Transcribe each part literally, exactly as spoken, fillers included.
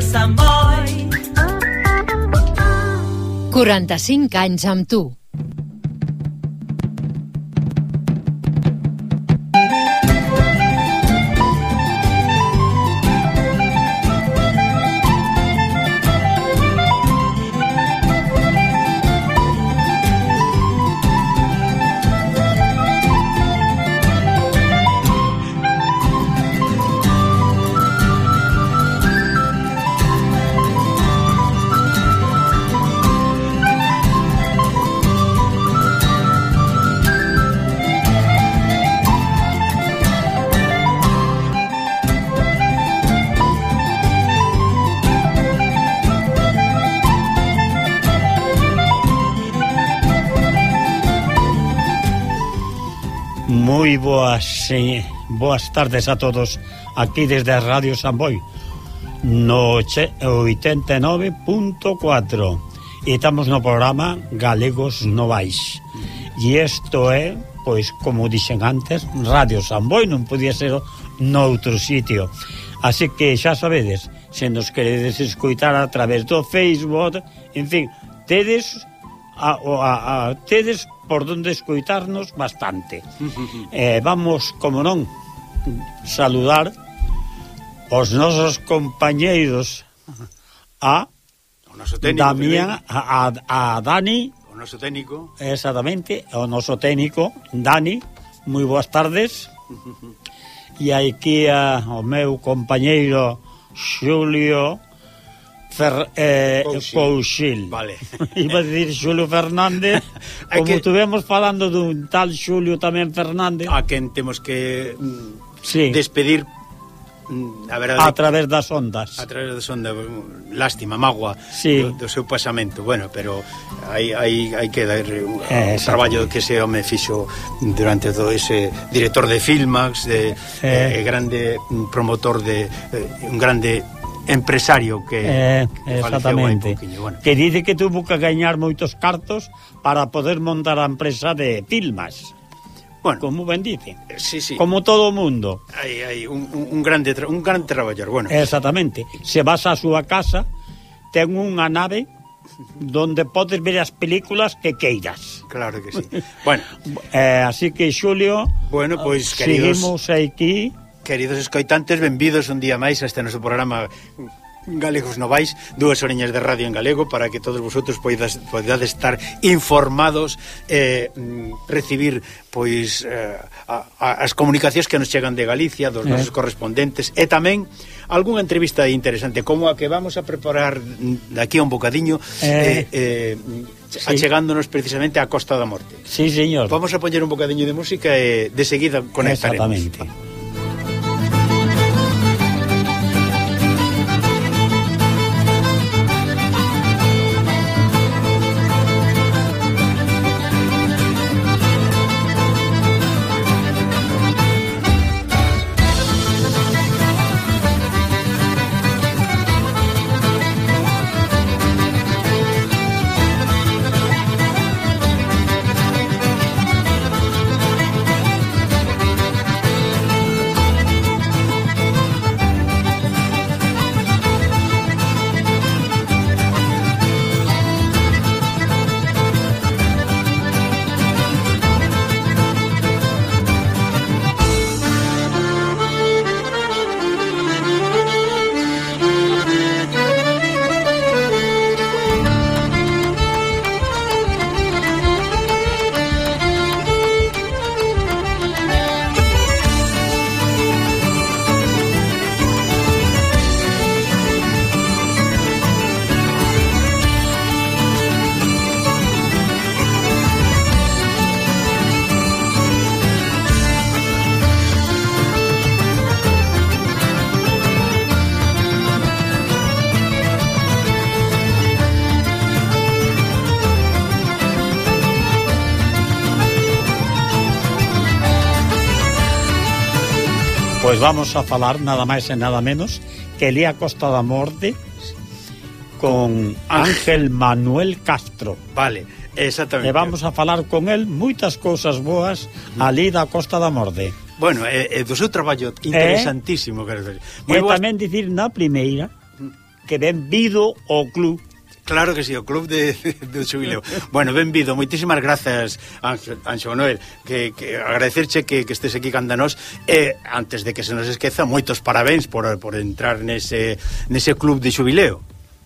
Sant Boi. quaranta-cinc anys amb tu. Moi boas, eh, boas tardes a todos aquí desde a Radio San Boi no oitenta e nove punto catro e estamos no programa Galegos Novais e isto é, pois, como dixen antes, Radio San Boi, non podía ser noutro sitio, así que xa sabedes, se nos queredes escoitar a través do Facebook, en fin, tedes a, a, a, tedes por donde escoitarnos bastante. eh, vamos, como non, saludar os nosos compañeiros a o noso técnico, Damián, a, a, a Dani, o noso técnico, exactamente, o noso técnico Dani, moi boas tardes. E aquí a, o meu compañeiro Xulio Fer, eh, Couchil. Vale. Iba a decir Xulio Fernández, como que... estuvemos falando dun tal Xulio tamén Fernández, a quen temos que mm, sí. despedir mm, a, verdade, a través das ondas. A través das ondas, lástima, magua sí. do, do seu pasamento. Bueno, pero hai, hai, hai que dar un, eh, un traballo que ese home fixo durante todo ese director de Filmax, de eh. Eh, grande promotor de eh, un grande empresario que, eh, que exactamente poquinho, bueno. Que dice que tuvo que gañar moitos cartos para poder montar a empresa de Filmas. Bueno, como ben dice, sí, sí. Como todo o mundo. Hai, hai un, un grande un gran traballador, bueno. Exactamente. Se vas á súa casa, ten unha nave donde podes ver as películas que queiras. Claro que sí. Bueno, eh, así que Xulio, bueno, pois pues, queridos, seguimos aquí. Queridos escoitantes, benvidos un día máis a este noso programa Galegos Novais, dúas oriñas de radio en galego, para que todos vosotros poidas, podades estar informados, eh, recibir pois eh, a, a, as comunicacións que nos chegan de Galicia, dos nosos eh. correspondentes, e tamén algunha entrevista interesante, como a que vamos a preparar daqui a un bocadiño, eh, eh, sí. achegándonos precisamente á Costa da Morte. Sí, señor. Vamos a poñer un bocadiño de música e de seguida conectaremos. Exactamente. Pois vamos a falar nada máis e nada menos que Elía Costa da Morte con Ángel Manuel Castro. Vale, exactamente. E vamos a falar con el moitas cousas boas ali da Costa da Morte. Bueno, é, é do seu traballo interesantísimo, eh? E tamén dicir na primeira que benvido ao club. Claro que sí, o club de, de xubileo. Bueno, benvido, moitísimas grazas, Anxo, Anxo Manuel, que, que agradecerche que, que estés aquí canda nós, e antes de que se nos esqueza, moitos parabéns por, por entrar nese, nese club de xubileo.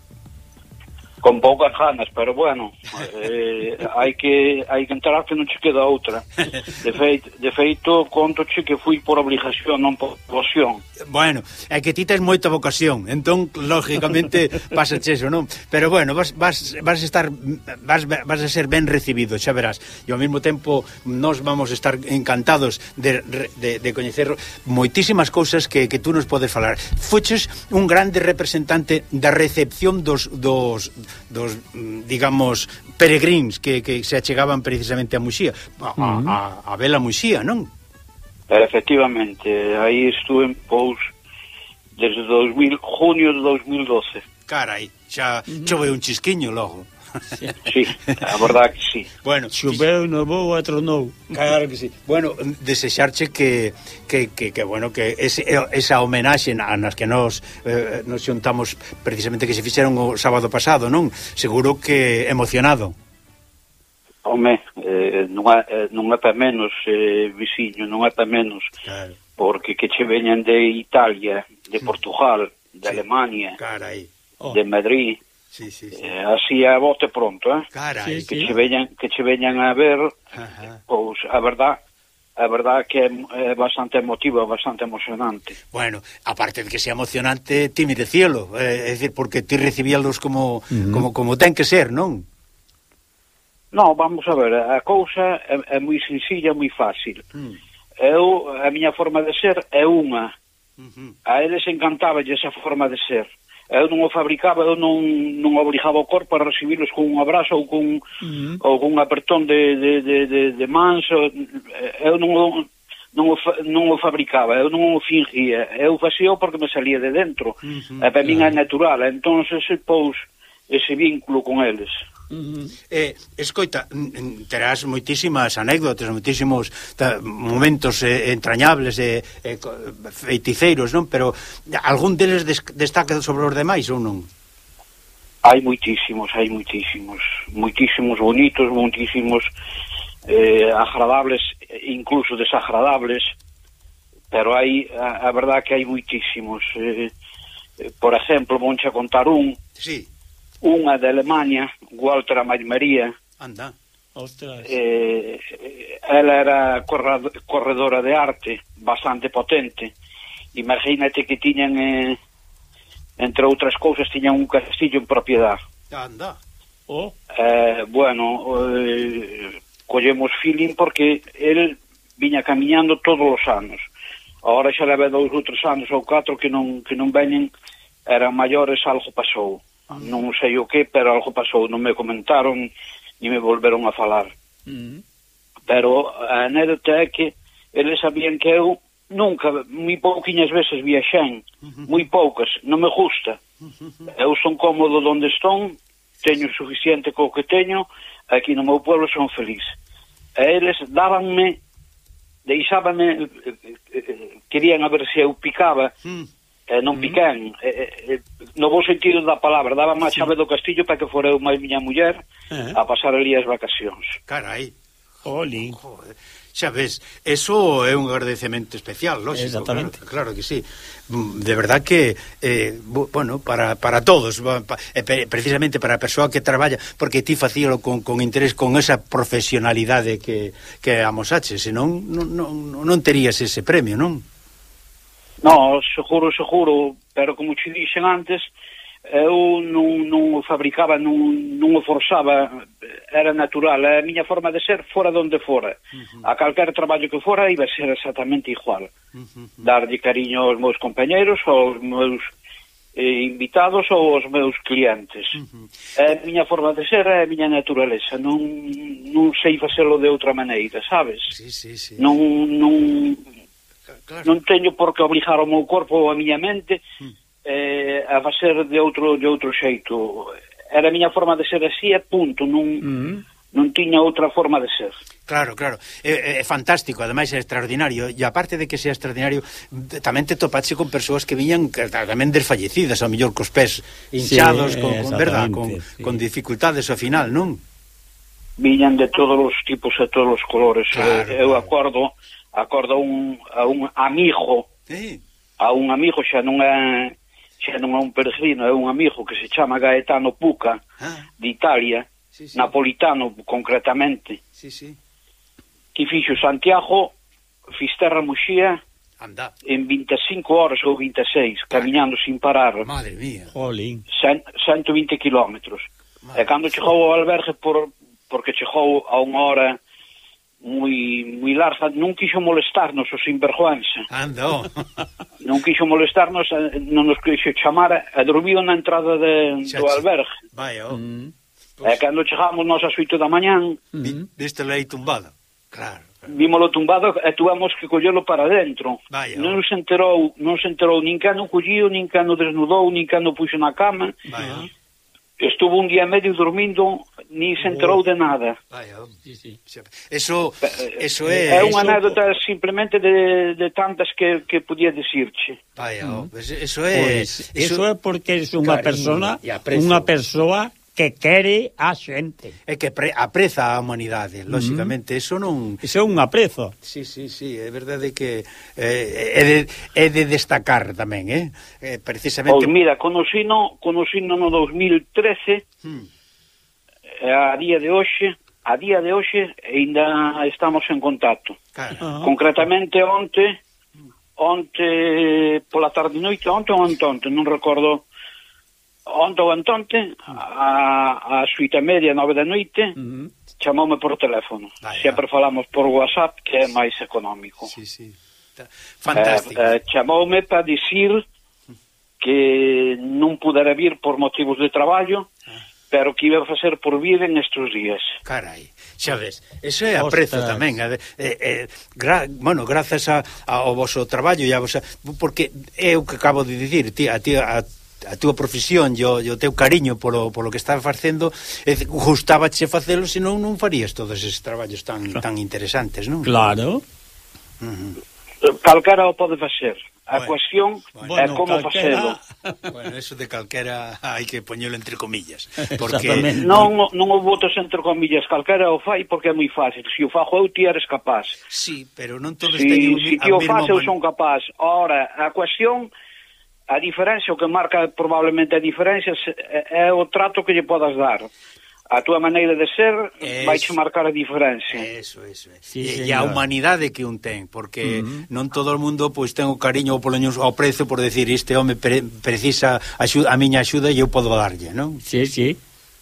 Con poucas ganas, pero bueno, eh, hai que hai que entrar que non che queda outra. De feito, de feito contoche que fui por obligación, non por vocación. Bueno, é que ti tes moita vocación, entón lógicamente pasache eso, non? Pero bueno, vas vas vas a estar vas vas a ser ben recibido, xa verás. E ao mesmo tempo nós vamos a estar encantados de de de coñecer moitísimas cousas que que tú nos podes falar. Fuches un grande representante da recepción dos dos dos, digamos, peregrins que, que se achegaban precisamente a Muxía, a, uh-huh. a, a Bela Muxía, non? Efectivamente, aí estuve, pois, desde dos mil, junio de dos mil doce. Carai, xa uh-huh. chove un chisquiño logo. Sí, a verdade que sí. Bueno, choveu, novou e tronou. Claro que sí. Bueno, desexarche que que, que, que bueno, que ese, esa homenaxe nas que nos eh, nos xuntamos precisamente que se fixeron o sábado pasado, non? Seguro que emocionado. Home, eh, non é eh, non é para menos, eh, viciño, non é para menos. Claro. Porque que che veñan de Italia, de Portugal, de sí. Alemania, carai. Oh. De Madrid. Sí, sí, sí. Eh, así a bote pronto, eh? Carai, que sí. che veñan que che veñan a ver, uh-huh. Pois a verdad, a verdad que é, é bastante emotivo, bastante emocionante. Bueno, aparte de que sea emocionante, ti mire cielo, eh, é dicir, porque ti recibíalos como uh-huh. como como ten que ser, non? No, vamos a ver, a cousa é, é moi sencilla, moi fácil. Uh-huh. Eu, a miña forma de ser é unha. Uh-huh. A eles encantaba esa forma de ser. Eu non o fabricaba, eu non, non obrigaba o corpo a recibilos con un abrazo ou con, uh-huh. ou con un apertón de, de, de, de, de manso. Eu non o, non, o, non o fabricaba, eu non o fingía. Eu facía porque me salía de dentro. Uh-huh. E para min é natural. Entón, se pous ese vínculo con eles. Uh-huh. Eh, escoita, terás moitísimas anécdotas, moitísimos ta, momentos eh, entrañables e eh, feiticeiros, non? Pero algún deles des, destaca sobre os demais ou non? Hai moitísimos, hai moitísimos moitísimos bonitos, moitísimos eh, agradables, incluso desagradables, pero hai, a, a verdad que hai moitísimos. Eh, eh, por exemplo, vonche a contar un. Sí. Unha de Alemania, Walter Amay María. Anda. Ostras. Eh, ela era corredora de arte, bastante potente. Imagínate que tiñan, eh, entre outras cousas, tiñan un castillo en propiedade. Anda. Oh. Eh, bueno, eh, collemos feeling porque el viña camiñando todos os anos. Agora xa leva dous ou tres anos ou catro que non, que non veñen, eran maiores, algo pasou. Non sei o que, pero algo pasou, non me comentaron ni me volveron a falar. Uh-huh. Pero a anécdota é que eles sabían que eu nunca, moi pouquiñas veces viaxen, uh-huh. moi poucas, non me gusta. Uh-huh. Eu son cómodo onde estou, teño suficiente co que teño, aquí no meu pueblo son feliz. E eles dábanme, deixábanme, querían a ver se eu picaba, uh-huh. Eh, non piquen, eh, eh, no bo sentido da palabra, daba má chave do castillo para que fora eu máis miña muller uh-huh. a pasar ali as vacacións. Carai, Oli. Joder. Xa ves, eso é un agradecemento especial, lógico. Exactamente. Claro, claro que sí. De verdad que, eh, bueno, para, para todos, pa, eh, precisamente para a persoa que traballa, porque ti facíalo con, con interés, con esa profesionalidade que, que amosache, senón non, non, non terías ese premio, non? No, seguro, seguro, pero como te dixen antes, eu non, non o fabricaba, non, non o forzaba, era natural, a miña forma de ser fora donde fora. Uh-huh. A calquer traballo que fora iba a ser exactamente igual. Uh-huh. Darlle cariño aos meus compañeros, aos meus eh, invitados ou aos meus clientes. Uh-huh. A miña forma de ser é a miña naturaleza, non, non sei facelo de outra maneira, sabes? Sí, sí, sí. Non... non Claro. Non teño por que obligar o meu corpo ou a miña mente eh, a facer de outro de outro xeito. Era a miña forma de ser así, e punto. Non, mm. non tiña outra forma de ser. Claro, claro, é, é fantástico, ademais é extraordinario, e aparte de que sea extraordinario, tamén te topache con persoas que viñan tamén desfallecidas, ao mellor cos pés hinchados, sí, con, con, verdad, con, sí. con dificultades ao final, non? Viñan de todos os tipos e todos os colores. Claro, eu claro. acordo acordo a un, a un amigo, sí. a un amigo xa non é xa non é un peregrino, é un amigo que se chama Gaetano Puca, ah. de Italia, sí, sí. napolitano concretamente, sí, sí. que fixo Santiago, Fisterra Muxía, anda, en vinte e cinco horas ou vinte e seis, camiñando sin parar. Madre mía. Jolín. ciento vinte kilómetros. E cando chegou ao albergue, por, porque chegou a unha hora moi moi larga, non quixo molestarnos o sinvergüenza. Ando. Non quixo molestarnos, non nos quixo chamar, e dormiu na entrada de, do albergue. Vaya, oh. Mm. Pues... E cando chegamos nós ás oito da mañán, mm. viste aí tumbado. Claro. Vímolo tumbado e tuvamos que collelo para dentro. Vaya, non se enterou, non se enterou nin cano collío, nin cano desnudou, nin cano puxo na cama. Vaya. Estuvo un día e medio dormindo, ni se enterou oh. de nada. Vaya, sí, sí. Eso, eso é... É unha anécdota simplemente de, de tantas que, que podía decirche. Vaya, mm. oh, eso é... Pues, eso, eso é porque es unha persona, unha persoa que quere a xente. É que pre, apreza a humanidade, lógicamente, mm. eso non... Eso é un aprezo. Sí, sí, sí, é verdade que eh, é, de, é de destacar tamén, eh? eh precisamente... Pois mira, conocino, conocino no dos mil trece, mm. a día de hoxe, a día de hoxe, ainda estamos en contacto. Claro. Uh-huh. Concretamente, onte, onte, pola tarde noite, onte ou onte, non recordo... Onte ou antonte, a, a suite media, nove da noite, uh-huh. chamoume por teléfono. Vaya. Sempre falamos por WhatsApp, que é máis económico. Sí, sí. Fantástico. Eh, eh, chamoume para dicir que non pudera vir por motivos de traballo, ah. pero que iba a facer por vir en estes días. Carai, xa ves, eso é aprezo tamén. Eh, eh, gra, bueno, grazas a, a, ao vosso traballo e a vosa, porque é o que acabo de dicir, ti, a ti, a a túa profesión e o, o teu cariño polo, polo que estás facendo, eh, gustábache facelo, senón non farías todos eses traballos tan, claro. tan interesantes, non? Claro. Uh-huh. Calquera o pode facer. A bueno, cuestión bueno, é como facelo. Bueno, eso de calquera hai que poñelo entre comillas, porque non non o botes entre comillas, calquera o fai porque é moi fácil. Se o fago eu, ti eres capaz. Sí, pero non todos si, teñen si ti o faz, eu son capaz. Ora, a cuestión, a diferencia, o que marca probablemente a diferencia é o trato que lle podas dar. A túa maneira de ser vai che marcar a diferencia. Eso, eso. Sí, e, e a humanidade que un ten, porque uh-huh. non todo o mundo pois ten o cariño ou poloños ao prezo por decir este home pre, precisa axuda, a miña axuda e eu podo darlle, non? Sí, sí.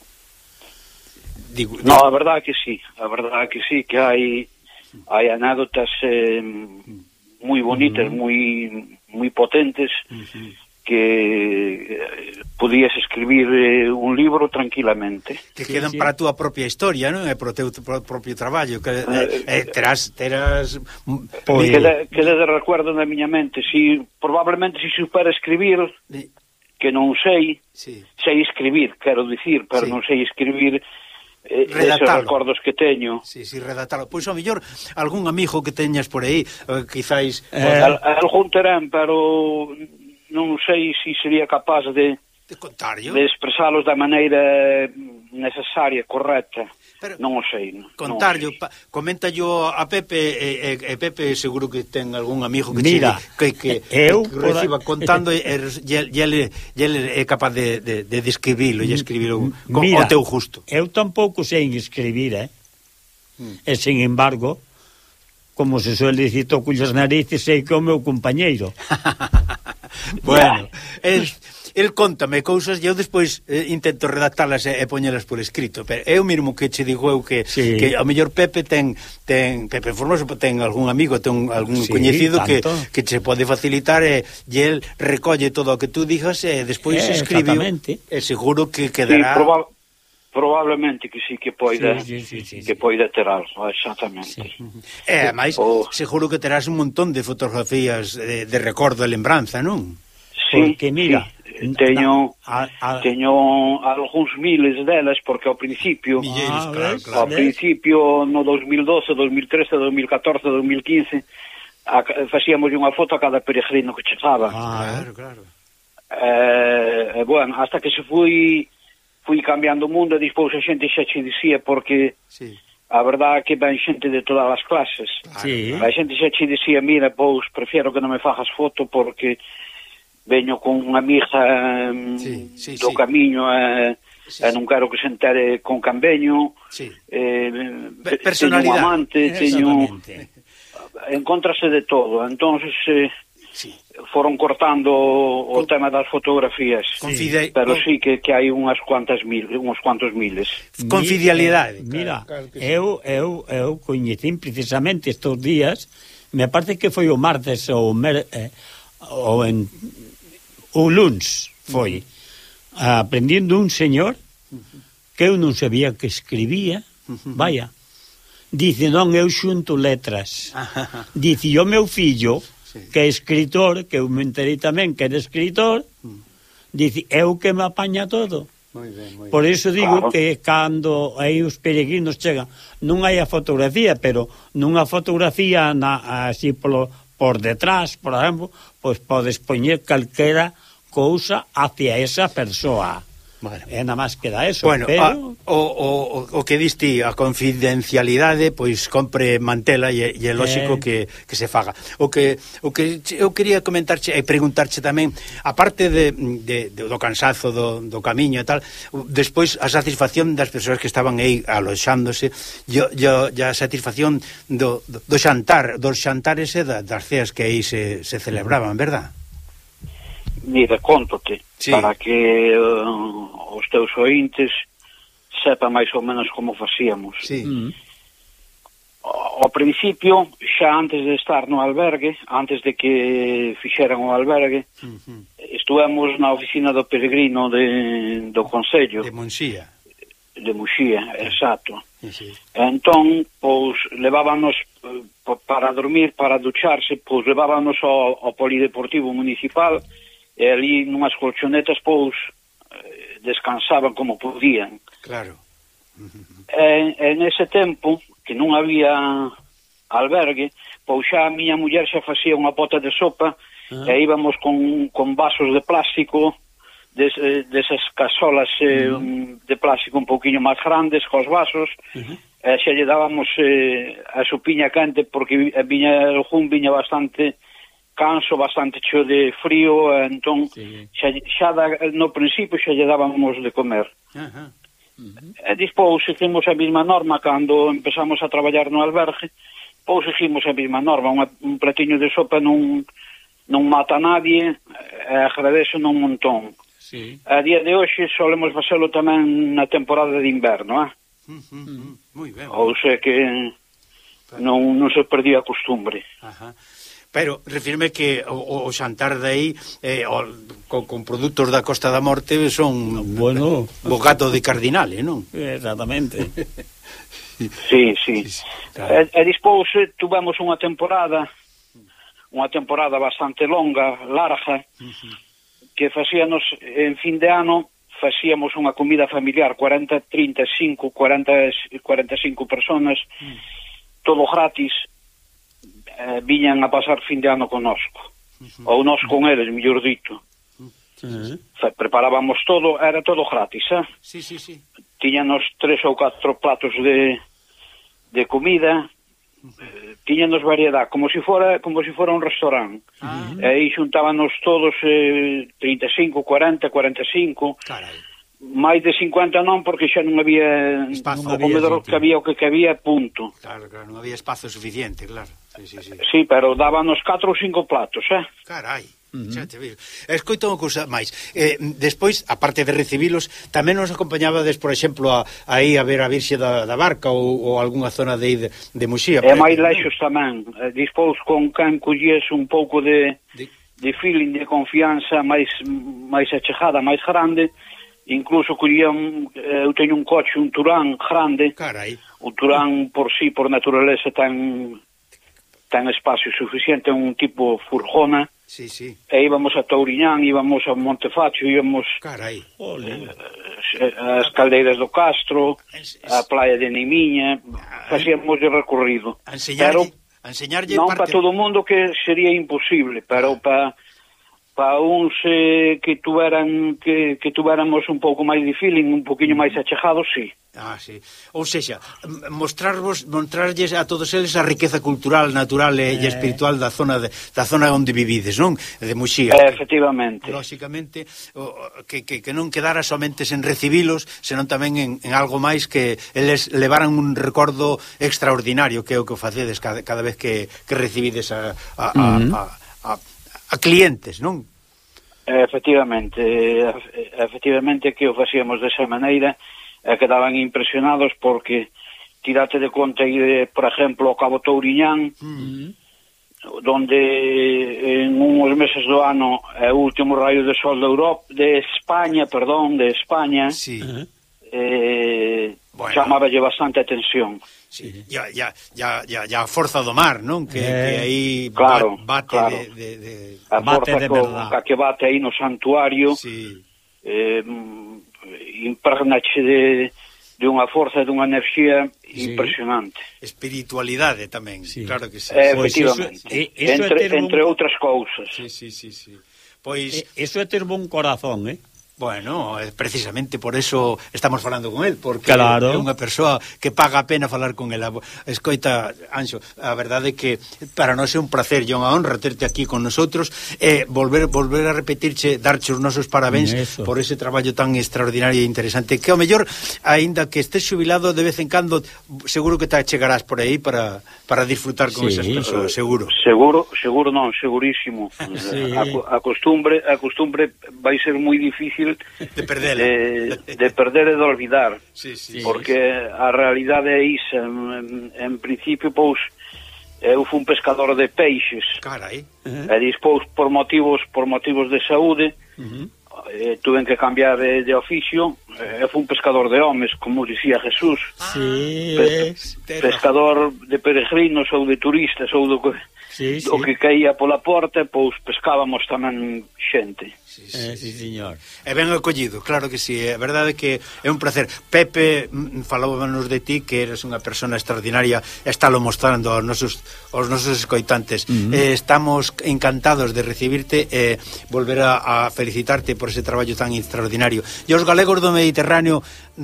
Digo, no, a verdade que sí, a verdade que sí, que hai hai anécdotas eh, moi bonitas, uh-huh. moi moi potentes, uh-huh. que eh, podías escribir eh, un libro tranquilamente. Que sí, quedan sí. para a túa propia historia, non? E para o teu propio traballo, que eh, eh, terás... terás pues, queda, queda de recuerdo na miña mente. Si, probablemente se si supera escribir, sí. que non sei, sí. sei escribir, quero dicir, pero sí. non sei escribir... Eh, esos recordos que teño. Sí, sí, redactalo. Pois ao mellor algún amigo que teñas por aí, eh, quizáis eh, al, algún terán, pero non sei se si sería capaz de de contarlo, de expresalos da maneira necesaria, correcta. Pero non o sei. Contarlo, pa, coméntallo a Pepe e, e, e Pepe seguro que ten algún amigo que Mira, che, que, que, eu que reciba contando e, e, e ele, ele é capaz de, de, de describilo e escribilo con Mira, o teu justo. Eu tampouco sei escribir, eh? Mm. E, sin embargo, como se suele dicir, toco as narices, sei que o meu compañeiro. Bueno, el, el contame cousas e eu despois eh, intento redactalas e, e poñelas por escrito, pero é o mesmo que che digo eu que, sí. que a mellor Pepe ten, ten Pepe Formoso ten algún amigo, ten algún sí, coñecido que, que che pode facilitar e, e el recolle todo o que tú digas e despois eh, escribe e seguro que quedará... Sí, proba probablemente que sí que poida sí, sí, sí, sí, que poida ter algo, exactamente. Sí. E ademais, oh. seguro que terás un montón de fotografías de, de recordo e lembranza, non? Sí, porque mira, sí. Teño a, a... teño algúns miles delas, porque ao principio Milleiros, Ah, claro, ves? claro. ao principio no dos mil doce, dos mil trece, dos mil catorce, dos mil quince a, facíamos unha foto a cada peregrino que chegaba. Ah, Claro, claro. Eh, bueno, hasta que se fui fui cambiando o mundo, e despois a xente xa che dicía, porque Sí. a verdade é que ven xente de todas as clases. Claro, Sí. A xente xa che dicía, mira, pois prefiero que non me fajas foto porque veño con unha amiga um, Sí, sí, do sí. camiño e, Sí, e sí. non quero que se entere con can veño. Sí. Eh, Pe- te- personalidade. teño un amante, teño... exactamente. Encontrase de todo. Entonces eh, Sí. foron cortando o Con- tema das fotografías. Confide... Pero con- sí que, que hai unhas cuantas mil, uns cuantos miles. Con Mi- fidelidade. eh, Mira, Claro, claro que sí. eu, eu, eu coñecín precisamente estes días, me parece que foi o martes ou, mer, eh, ou en o luns foi, aprendiendo un señor que eu non sabía que escribía, vaya, dice, non, eu xunto letras. Dice, o meu fillo, Sí. que é escritor, que eu me enterei tamén que era escritor, dice, eu que me apaña todo. Moi ben, moi Por ben. iso digo Claro. que cando aí os peregrinos chegan, non hai a fotografía, pero nunha fotografía na, así polo, por detrás, por exemplo, pois podes poñer calquera cousa hacia esa persoa. Bueno. É nada máis que da eso, Bueno, pero... a, o, o, o que diste a confidencialidade, pois compre mantela e, e é lógico Eh. que, que se faga. O que o que che- eu quería comentarche e preguntarche tamén, aparte de, de, de do cansazo do, do camiño e tal, despois a satisfacción das persoas que estaban aí aloxándose, yo, yo, a satisfacción do, do, do xantar, dos xantares e da, das ceas que aí se, se celebraban, verdad? Mira, contote, Sí. para que uh, os teus ointes sepan máis ou menos como facíamos. Sí. Mm. Ao principio, xa antes de estar no albergue, antes de que fixeran o albergue, Uh-huh. estuvemos na oficina do peregrino de, do Concello De Monxía. de Muxía, exacto. Sí, sí. Entón, pois, levábanos eh, pa- para dormir, para ducharse, pois levábanos ao, ao polideportivo municipal e ali nunhas colchonetas, pois, eh, descansaban como podían. Claro. E, en ese tempo, que non había albergue, pois xa a miña muller xa facía unha bota de sopa Ah. e íbamos con, con vasos de plástico, des, eh, desas casolas eh, Mm. de plástico un pouquiño máis grandes, cos vasos, Uh-huh. e xa lle dábamos eh, a sopiña quente, porque vi- a viña, o jun viña bastante canso, bastante cheo de frío, e entón Sí. xa, xa da, no principio xa lle dábamos de comer. Ajá. E despois seguimos a mesma norma cando empezamos a traballar no albergue, pois seguimos a mesma norma, unha, un platiño de sopa non, non mata a nadie, e agradece un montón. Sí. A día de hoxe solemos facelo tamén na temporada de inverno, eh? Uh, uh, uh. Moi ben. ou sei que non, non se perdía a costumbre. Ajá. Pero refirme que o, o xantar de aí eh, o, con, con produtos da Costa da Morte son Bueno. bogato de cardinale, non? Exactamente. Sí, sí. Sí, sí, claro. E, e despois eh, tuvemos unha temporada, unha temporada bastante longa, larga, que facíamos en fin de ano, facíamos unha comida familiar, cuarenta, trinta e cinco, cuarenta, cuarenta e cinco personas, todo gratis, eh, viñan a pasar fin de ano conosco, ou nós con eles, mellor dito. Uh-huh. Fe- Preparábamos todo, era todo gratis, eh? Sí, sí, sí. Tiñanos tres ou catro platos de, de comida, eh, tiñanos variedade, como se fora como se fora un restaurante. Ah. E aí xuntábanos todos eh, trinta e cinco, cuarenta, cuarenta e cinco, Carai. máis de cincuenta non, porque xa non había Espazo. o Non había comedor sitio. que había o que cabía, punto. Claro, claro, non había espazo suficiente, claro. Sí, sí, sí. Sí, pero dábanos catro ou cinco platos, eh? Carai. Uh -huh. Xa te viro. Escoita unha cousa máis. Eh, despois, aparte de recibilos, tamén nos acompañabades, por exemplo, a, a aí a ver a Virxe da, da Barca ou, ou algunha zona de aí de, de Muxía. E máis leixos tamén. Eh, Dispós con quen collies un pouco de, De... de feeling, de confianza máis máis achegada, máis grande. Incluso collía un, eh, eu teño un coche, un Turán grande. Carai. O Turán por sí, por naturaleza, ten ten espacio suficiente, un tipo furgona. Sí, sí. E íbamos a Touriñán, íbamos a Montefacho, íbamos Carai. eh, as caldeiras do Castro, a playa de Nimiña, facíamos de recorrido. A enseñarlle, pero a enseñarlle non parte... para todo o mundo, que sería imposible, pero para para uns eh, que tuveran que, que tuveramos un pouco máis de feeling, un poquinho máis achegados, sí. Ah, sí. Ou seja, mostrarvos, mostrarlles a todos eles a riqueza cultural, natural e, eh. e espiritual da zona de, da zona onde vivides, non? De Muxía. Eh, efectivamente. Lóxicamente, o, que, que, que non quedara somente en recibilos, senón tamén en, en algo máis, que eles levaran un recordo extraordinario, que é o que facedes cada, cada vez que, que recibides a, a, uh-huh. a, a, a, a clientes, non? Efectivamente, efectivamente que o facíamos desa maneira, e quedaban impresionados porque tirate de conta ir, por exemplo, ao Cabo Touriñán, uh-huh. donde en uns meses do ano é o último raio de sol de Europa, de España, perdón, de España, sí. eh, bueno. Chamáballe bastante atención. Sí, ya, ya, ya, ya, ya a forza do mar, non? Que, eh, que aí claro, bate claro. de, de, de... A forza de co, a que bate aí no santuario, sí. eh, impregnache de, de unha forza, de unha enerxía sí. impresionante. Espiritualidade tamén, sí. Claro que sí. Eh, efectivamente, pues eso, eso entre, é entre un... outras cousas. Sí, sí, sí, sí. Pois... Eh, eso é ter bon corazón, eh? Bueno, precisamente por eso estamos falando con él, porque claro. É unha persoa que paga a pena falar con ela. Escoita, Anxo, a verdade é que para nós é un placer e unha honra terte aquí con nosotros, e eh, volver volver a repetirche, darche os nosos parabéns eso. Por ese traballo tan extraordinario e interesante, que ao mellor, aínda que estés xubilado, de vez en cando seguro que te chegarás por aí para, para disfrutar con sí. esas persoas, seguro. Seguro, seguro non, segurísimo. Sí. A, a costumbre, a costumbre vai ser moi difícil de perder de, de perder e de olvidar, sí, sí, porque sí. A realidade é isa. En, en principio, pois, eu fui un pescador de peixes. Carai. Uh-huh. E despois, por motivos por motivos de saúde, uh-huh. eh, tuven que cambiar de, de oficio. Eu fui un pescador de homes, como dicía Jesús. Sí, Pe- pescador de peregrinos ou de turistas ou do que, sí, sí. do que caía pola porta, pois pescábamos tamén xente. Sí, sí, eh, sí, señor. É ben acollido, claro que sí. É verdade que é un placer. Pepe falábamos de ti, que eres unha persona extraordinaria, estálo mostrando aos nosos, aos nosos escoitantes. Uh-huh. eh, estamos encantados de recibirte e eh, volver a, a felicitarte por ese traballo tan extraordinario. E os galegos do Mediterráneo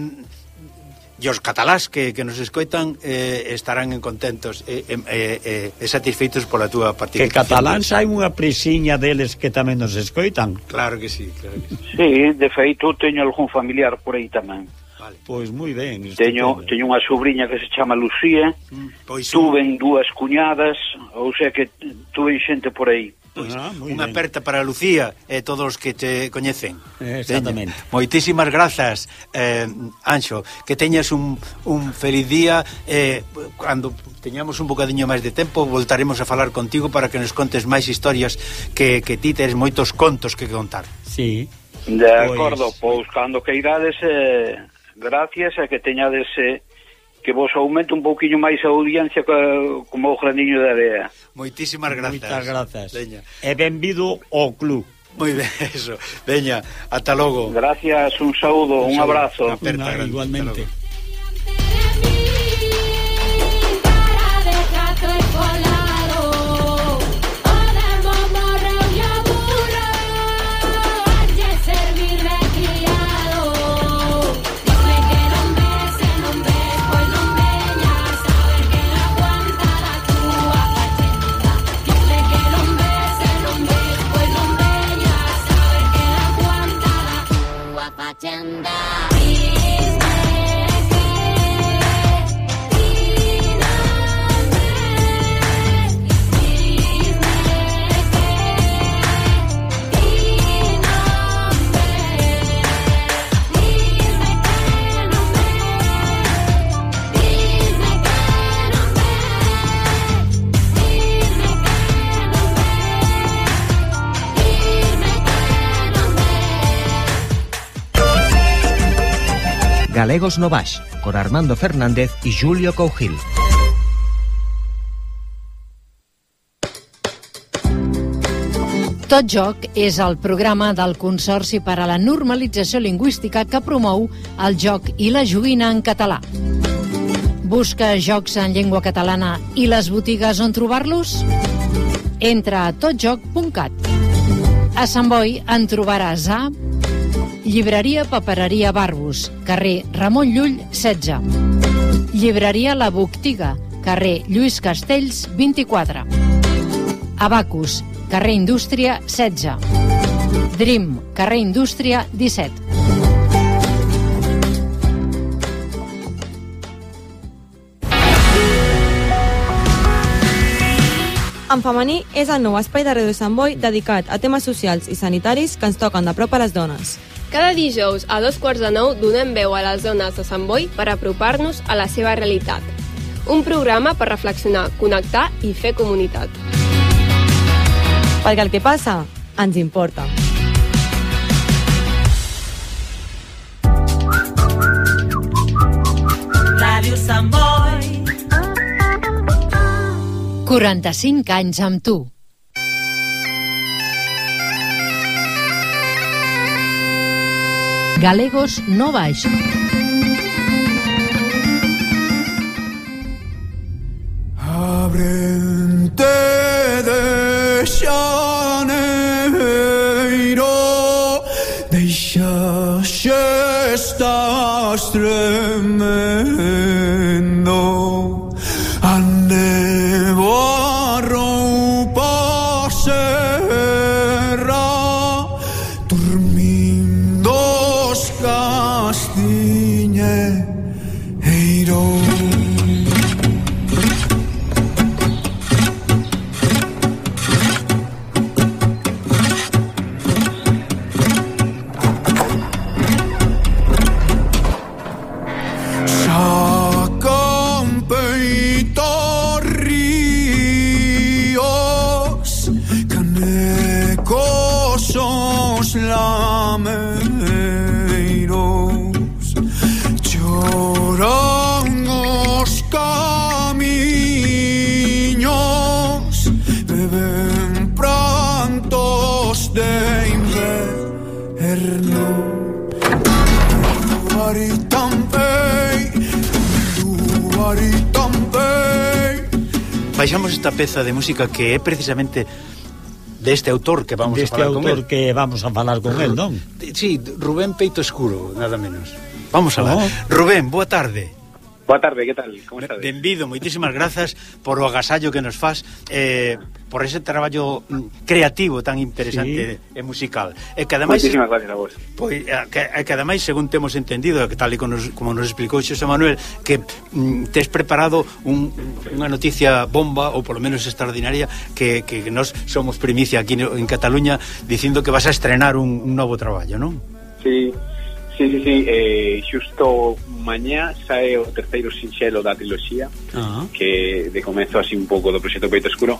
e os catalás que, que nos escoitan eh, estarán contentos e eh, eh, eh, satisfeitos pola túa participación. Que cataláns hai unha prisiña deles que tamén nos escoitan. Claro que sí, claro que sí. Sí, de feito teño algún familiar por aí tamén. Vale. Pois moi ben. Teño, teño unha sobrinha que se chama Lucía, mm, pois tuven dúas cuñadas, ou sea que tuven xente por aí. Pois, ah, unha aperta para Lucía e todos os que te coñecen. Exactamente. Teña. Moitísimas grazas, eh, Anxo, que teñas un, un feliz día. Eh, cando teñamos un bocadiño máis de tempo, voltaremos a falar contigo para que nos contes máis historias, que, que ti tes moitos contos que contar. Sí. De acordo, pois, pois cando que irades, eh, gracias a que teñades... Eh, que vos aumente un pouquiño máis a audiencia como o graniño de area. Moitísimas grazas. Moitas grazas. Veña. E benvido ao club. Moi ben, eso. Veña, ata logo. Gracias, un saúdo, un, un abrazo. Aperta, no, igualmente. Galegos no Baix, con Armando Fernández y Julio Cougil. Tot Joc és el programa del Consorci per a la Normalització Lingüística que promou el joc i la joguina en català. Busca jocs en llengua catalana i les botigues on trobar-los? Entra a totjoc punt cat. A Sant Boi en trobaràs a Llibreria Papereria Barbus, carrer Ramon Llull setze. Llibreria La Boctiga, carrer Lluís Castells vint-i-quatre. Abacus, carrer Indústria setze. Dream, carrer Indústria disset. En femení és el nou espai de Ràdio Sant Boi dedicat a temes socials i sanitaris que ens toquen de prop a les dones. Cada dijous a dos quarts de nou donem veu a les dones de Sant Boi per apropar-nos a la seva realitat. Un programa per reflexionar, connectar i fer comunitat. Perquè el que passa ens importa. Ràdio Sant Boi. quaranta-cinc anys amb tu. Galegos no baix. Abrente de Xaneiro, deixa estás tremendo. Anebo a roupa serra, dormindo os castiñeiros. Lameiros choran os camiños, beben prantos de inverno. Baixamos esta peza de música que é precisamente deste autor que vamos deste a falar con autor él. que vamos a falar con él, non? Sí, Rubén Peito Escuro, nada menos. Vamos a Oh. ver. Rubén, boa tarde. Boa tarde, que tal? Como estades? Benvido, moitísimas grazas por o agasallo que nos fas, eh, por ese traballo mm, creativo tan interesante sí. e musical. E que ademais, moitísimas gracias a vos. Pois, que, que ademais, según temos entendido, que tal e como nos, como nos explicou Xosé Manuel, que mm, tes preparado un, unha noticia bomba, ou polo menos extraordinaria, que, que nos somos primicia aquí en Cataluña, dicindo que vas a estrenar un, un novo traballo, non? Sí, sí, sí, sí. Eh, xusto mañá sae o terceiro sinxelo da triloxía, uh-huh. que de comezo así un pouco do proxecto Peito Escuro.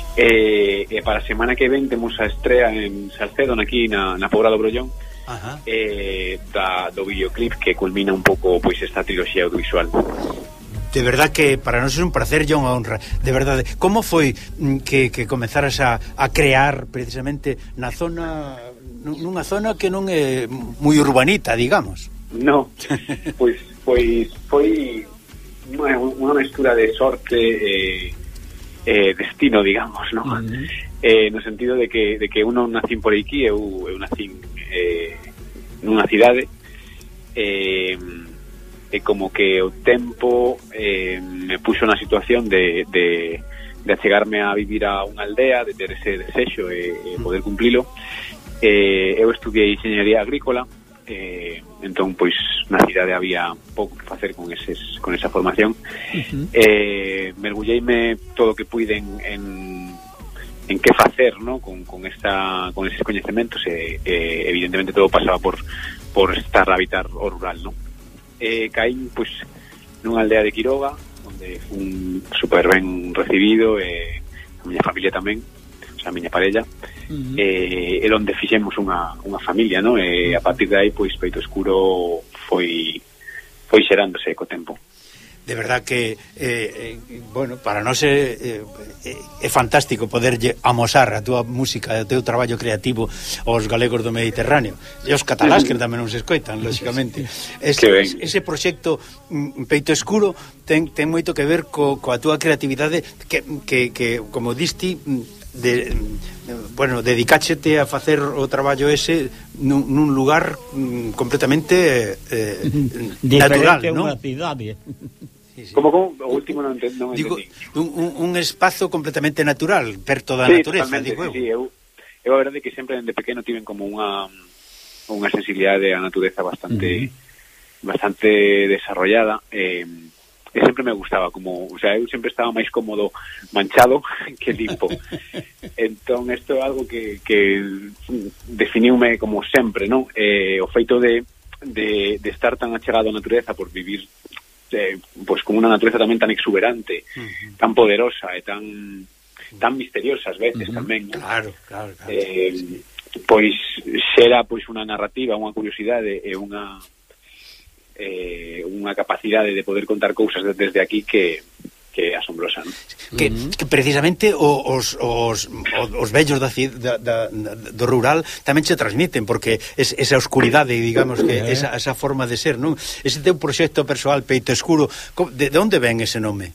E eh, eh, para a semana que ven temos a estrea en Salcedo, aquí na, na Pobra do Brollón, uh-huh. eh, da, do videoclip que culmina un pouco pois esta triloxía audiovisual. De verdad que para nós é un placer e unha honra. De verdade, como foi que, que comenzaras a, a crear precisamente na zona, nunha zona que non é moi urbanita, digamos? No, pois pois foi unha, unha mestura de sorte e eh, eh, destino, digamos, ¿no? Uh-huh. Eh, no sentido de que de que uno nacín por aquí, eu, eu nacín eh, nunha cidade, eh, e como que o tempo eh, me puxo na situación de, de, de achegarme a vivir a unha aldea, de ter ese desexo e, e poder cumplilo. Eh, eu estudiei Ingeniería Agrícola, eh, entón pois na cidade había pouco que facer con eses, con esa formación. Uh-huh. eh, mergulleime todo o que puiden en, en que facer, ¿no? con, con, esta, con eses coñecementos e eh, evidentemente todo pasaba por, por estar a habitar o rural, ¿no? eh, caín pois nunha aldea de Quiroga onde fun super ben recibido e a miña familia tamén, o sea, a miña parella. Uh-huh. eh, e onde fixemos unha, unha familia, no? E a partir de aí pois Peito Escuro foi foi xerándose co tempo. de verdad que eh, eh, bueno, para nós é, eh, é fantástico poderlle amosar a túa música, o teu traballo creativo aos galegos do Mediterráneo e aos catalás que tamén non se escoitan, lógicamente. Ese, ese proxecto Peito Escuro ten, ten moito que ver co, coa túa creatividade que, que, que como diste de, bueno, dedicáchete a facer o traballo ese nun, nun lugar mm, completamente eh, natural, non? Unha cidade. Sí, sí. Como, como, o último non, ente, non digo, entendí. Un, un espazo completamente natural, perto da sí, natureza, digo eu. Sí, eu, eu a verdade que sempre dende pequeno tiven como unha unha sensibilidade á natureza bastante uh -huh. bastante desarrollada, eh, e sempre me gustaba, como, o sea, eu sempre estaba máis cómodo manchado que limpo. Entón, isto é algo que, que definiume como sempre, non? Eh, o feito de, de, de estar tan achegado á natureza por vivir Eh, pues con unha natureza tamén tan exuberante, uh -huh. tan poderosa e tan tan misteriosa ás veces uh -huh. tamén, ¿no? Claro, claro, claro. Eh, sí. Pois xera pois unha narrativa, unha curiosidade e unha eh, unha capacidade de poder contar cousas desde aquí que que é asombrosa, ¿no? Que, que precisamente os, os, os vellos da, da, da, do rural tamén se transmiten, porque es, esa oscuridade, digamos, que esa, esa forma de ser, non? Ese teu proxecto persoal Peito Escuro, de, de onde ven ese nome?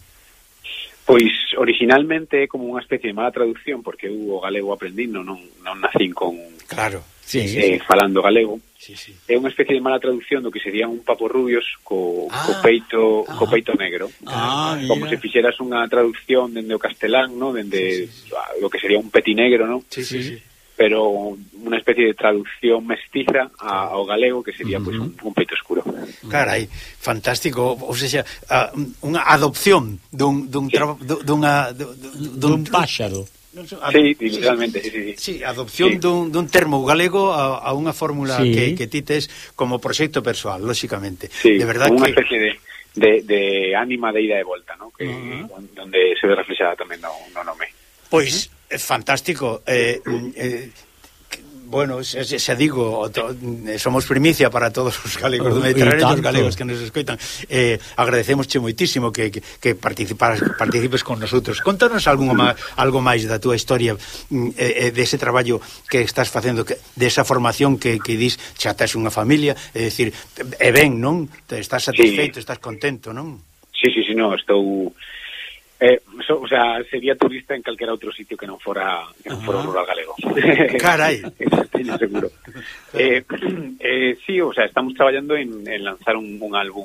Pois originalmente é como unha especie de mala traducción, porque eu o galego aprendino, non, non nacín con claro, sí, eh, sí. falando galego. Sí, sí. É unha especie de mala traducción do que sería un paporrubios co, ah, co peito ah, co peito negro. Ah, como se fixeras unha traducción dende o castelán, ¿no? Dende sí, sí, sí. lo que sería un petinegro, ¿no? Sí, sí, sí. Pero unha especie de traducción mestiza a, ao galego que sería uh -huh. pues, un, un peito escuro. Carai, fantástico, ou seja, unha adopción dun dun sí. dunha dun, dun páxaro. Sí, literalmente, sí, sí, sí. Sí, adopción sí. Dun, dun termo galego a, a unha fórmula sí. que, que ti tes como proxecto persoal, lóxicamente. Sí, de verdad unha que... especie de, de, de ánima de ida e volta, ¿no? Que, uh -huh. donde se ve reflexada tamén no, no nome. Pois, é fantástico. Eh, eh, bueno, xa, xa digo, to, somos primicia para todos os galegos do Mediterráneo, os galegos que nos escoitan. Eh, agradecemosche moitísimo que, que, que participaras, participes con nosotros. Contanos algo, ma, algo máis da túa historia, eh, dese traballo que estás facendo, que, desa formación que, que dis, xa tes unha familia, é dicir, é ben, non? Estás satisfeito, sí. Estás contento, non? Sí, sí, sí, no, estou... Eh, so, o sea, sería turista en calquera outro sitio que non fora que non fora rural galego. Carai. Teño seguro. Eh, eh, sí, o sea, estamos traballando en, en lanzar un, un álbum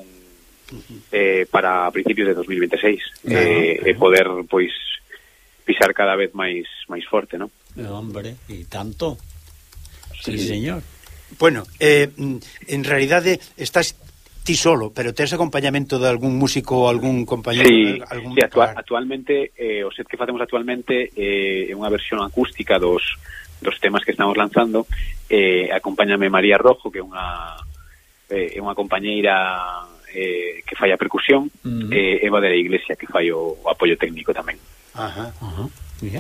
eh, para principios de dos mil veintiséis uh -huh. eh, e poder, pois, pisar cada vez máis máis forte, ¿no? Eh, hombre, e tanto. Sí, sí, señor. Bueno, eh, en realidade estás ti solo, pero tes acompañamento de algún músico ou algún compañero? Sí, algún... sí actual, actualmente eh, o set que facemos actualmente eh, é unha versión acústica dos, dos temas que estamos lanzando. Eh, acompáñame María Rojo, que é unha é eh, unha compañeira eh, que fai a percusión, uh -huh. eh, Eva de la Iglesia, que fai o, o apoio técnico tamén. Ajá, ajá. Yeah.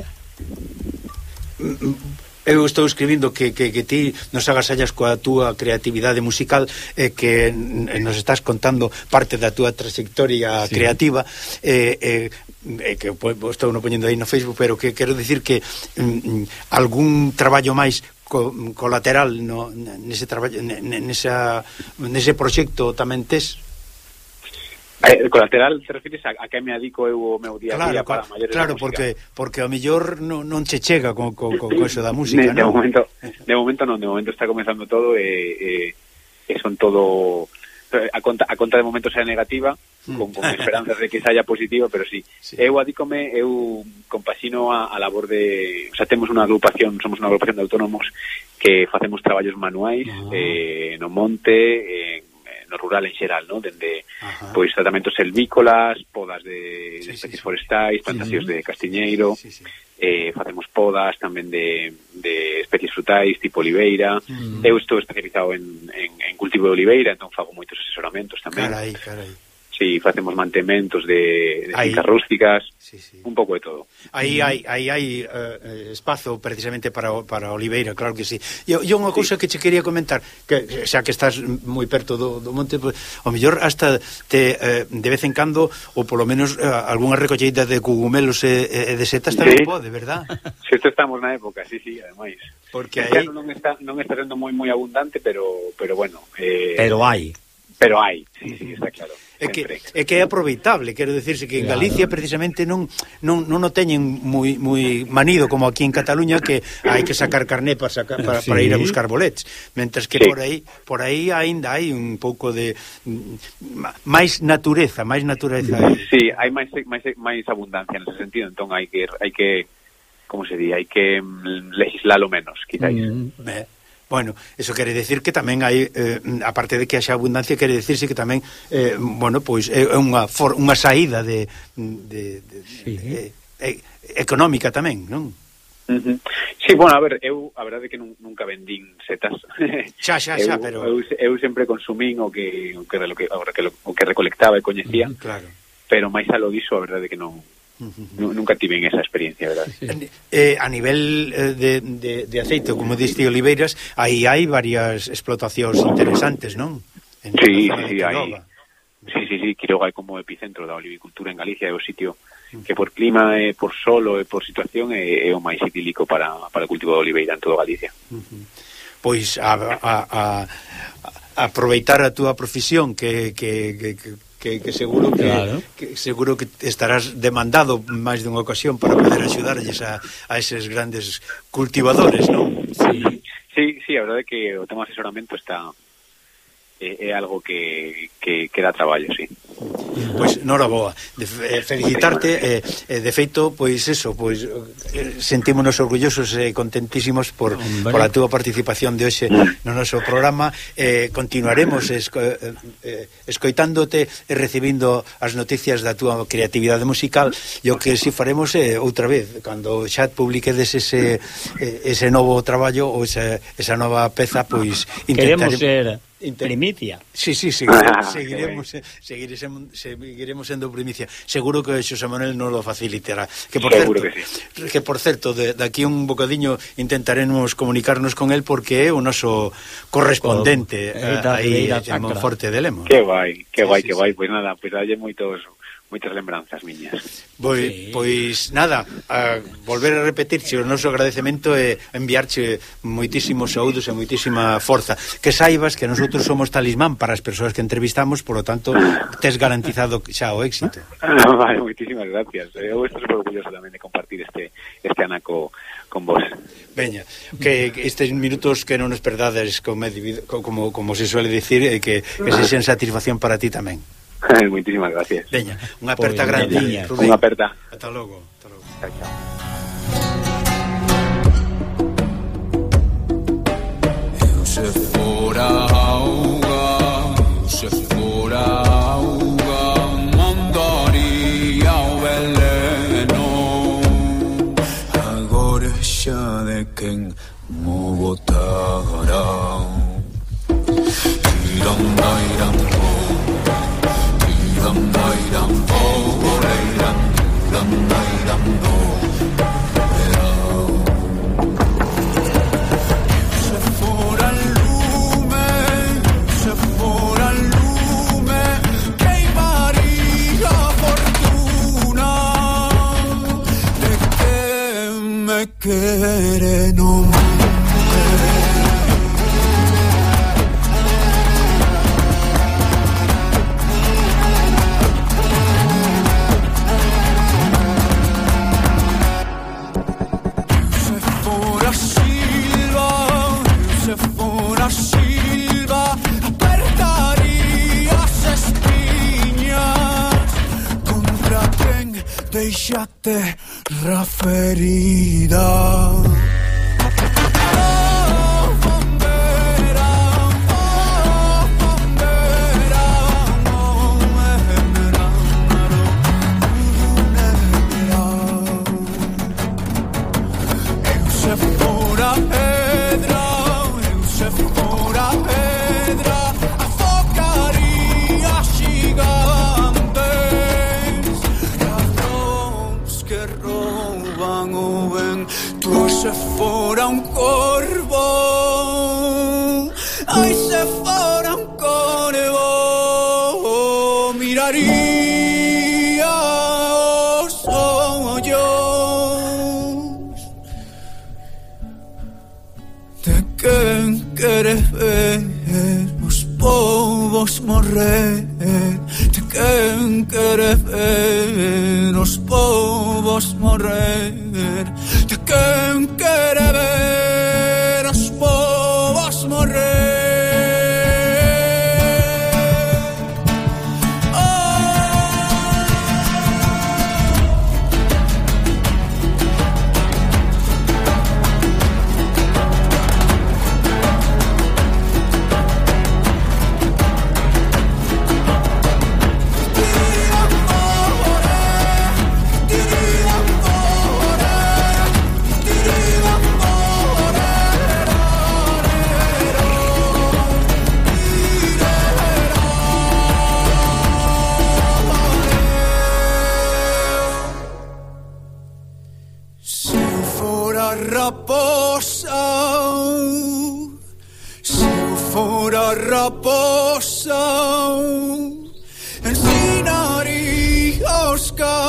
Eu estou escribindo que, que, que ti nos agasallas coa túa creatividade musical e eh, que nos estás contando parte da túa trayectoria sí. creativa e eh, eh, que pues, estou no poñendo aí no Facebook, pero que quero dicir que mm, algún traballo máis co, colateral no, nese traballo nesa, nese proxecto tamén tes? Eh, colateral, te refires a, a que me adico eu o meu día a día claro, para maiores claro, da música? porque porque ao mellor non, non che chega con, con, con eso da música, de, non? De momento, de momento non, de momento está comenzando todo e, e, e son todo a conta, a conta de momento sea negativa, con, con esperanzas de que saia positiva, pero sí. sí. Eu adícome, eu compaxino a, a labor de, o sea, temos unha agrupación, somos unha agrupación de autónomos que facemos traballos manuais ah. eh, no monte, eh, no rural en xeral, ¿no? Dende Ajá. pois tratamentos selvícolas, podas de, sí, de especies sí, forestais, plantacións sí, de castiñeiro, sí, sí. Eh, facemos podas tamén de, de especies frutais tipo oliveira. Mm. Eu estou especializado en, en, en cultivo de oliveira, entón fago moitos asesoramentos tamén. Carai, carai. Sí, facemos mantementos de, de Aí. fincas rústicas, Sí, sí. un pouco de todo. Aí hai, aí hai uh, espazo precisamente para, para Oliveira, claro que sí. E eu unha cousa que che quería comentar, que xa que estás moi perto do, do monte, pues, ao mellor hasta te, uh, de vez en cando, ou polo menos uh, algunha recolleita de cogumelos e, e de setas tamén Sí. pode, verdad? Se isto estamos na época, sí, sí, ademais. Porque Este aí... ano non está, non está sendo moi moi abundante, pero pero bueno, eh, Pero hai. pero hai, sí, sí, está claro. É que, Sempre. é que é aproveitable, quero decirse que en Claro. Galicia precisamente non non non o teñen moi moi manido como aquí en Cataluña, que hai que sacar carné para sacar para, Sí. para ir a buscar bolets, mentres que Sí. por aí por aí aínda hai un pouco de mm, máis natureza, máis natureza. aí. Sí, hai máis máis máis abundancia nese sentido, entón hai que hai que como se di, hai que mm, legislalo menos, quizáis. Mm. Eh, Bueno, eso quere decir que tamén hai, eh, aparte de que haxa abundancia, quere decirse que tamén, eh, bueno, pois é unha, for, unha saída de, de, de, Sí. de, de económica tamén, non? Uh-huh. Sí, bueno, a ver, eu a verdade é que nun, nunca vendín setas. Xa, xa, xa, eu, pero... eu, eu sempre consumín o que o que, o que, o que, o que recolectaba e coñecía, Claro. pero máis alo diso, a verdade é que non Nu- nunca tiven esa experiencia, verdad? Sí. Eh, a nivel eh, de, de, de aceite, como diste Oliveiras, aí hai varias explotacións interesantes, non? En Sí, na zona de sí, hai. Quiroga. Sí, sí, sí, Quiroga é como epicentro da olivicultura en Galicia, é o sitio que por clima, e por solo e por situación é, é o máis idílico para, para o cultivo de oliveira en toda Galicia. Pois a, a, a, a aproveitar a túa profesión que, que, que, que Que, que seguro que, Claro. que seguro que estarás demandado máis dunha ocasión para poder axudarlles a, a eses grandes cultivadores, non? Sí. Sí, sí, a verdade é que o tema de asesoramento está é, é algo que, que, que dá traballo, sí. Pois noraboa, de, eh, felicitarte eh, eh, de feito, pois eso, pois eh, sentímonos orgullosos e contentísimos por, por a túa participación de hoxe no noso programa. Eh, continuaremos esco, eh, eh, escoitándote e recibindo as noticias da túa creatividade musical, e o que si faremos é eh, outra vez, cando xa publiquedes ese, eh, ese novo traballo ou esa, esa nova peza, pois Queremos intentaremos ser primicia. Sí, sí, sí, Ah, seguiremos, eh, seguiremos, seguiremos sendo primicia. Seguro que Xosé Manuel nos lo facilitará. Que por Seguro certo, que sí. que por certo, de, de aquí un bocadiño intentaremos comunicarnos con él porque é o noso correspondente Oh, eh, da aí Ribeira en Sacra. Monforte de Lemos. Que guai, que Sí, guai, sí, que sí. guai, pois nada, pois dalle moitos moitas lembranzas miñas. Pois, Sí. pois nada, a volver a repetirche o noso agradecemento e enviarche moitísimos saúdos e moitísima forza. Que saibas que nosotros somos talismán para as persoas que entrevistamos, por lo tanto, tes garantizado xa o éxito. Vale, moitísimas gracias. Eu estou super orgulloso tamén de compartir este este anaco con vos. Veña, que que estes minutos que non nos perdades como, como, como se suele decir, e que, que se xen satisfacción para ti tamén. Moitísimas gracias. Veña, unha aperta Pois, grande, veña. Rubén. Unha aperta. Ata logo, ata logo. Chao, chao. Se fora auga, se fora auga, mandaría o veleno. Agora xa de quen mo botara. Tiram, dairam, po, tiram, dairam, po, reiram, tiram, dairam, po. Quere non se fora Silva, se fora Silva, apertaría as espiñas contra quen deixate raferida. Gigante Ai se fora ancora vo miraría os ollos de quen quere ver os povos morrer, de quen quere ver os povos morrer, de quen quere ver os povos morrer. Raposa, se eu fora raposa, ensinaría os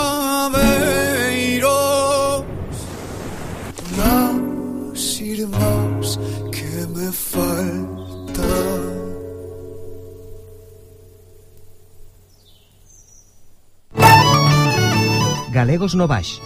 cabeiros nas irmãos que me faltan. Galegos no Baix.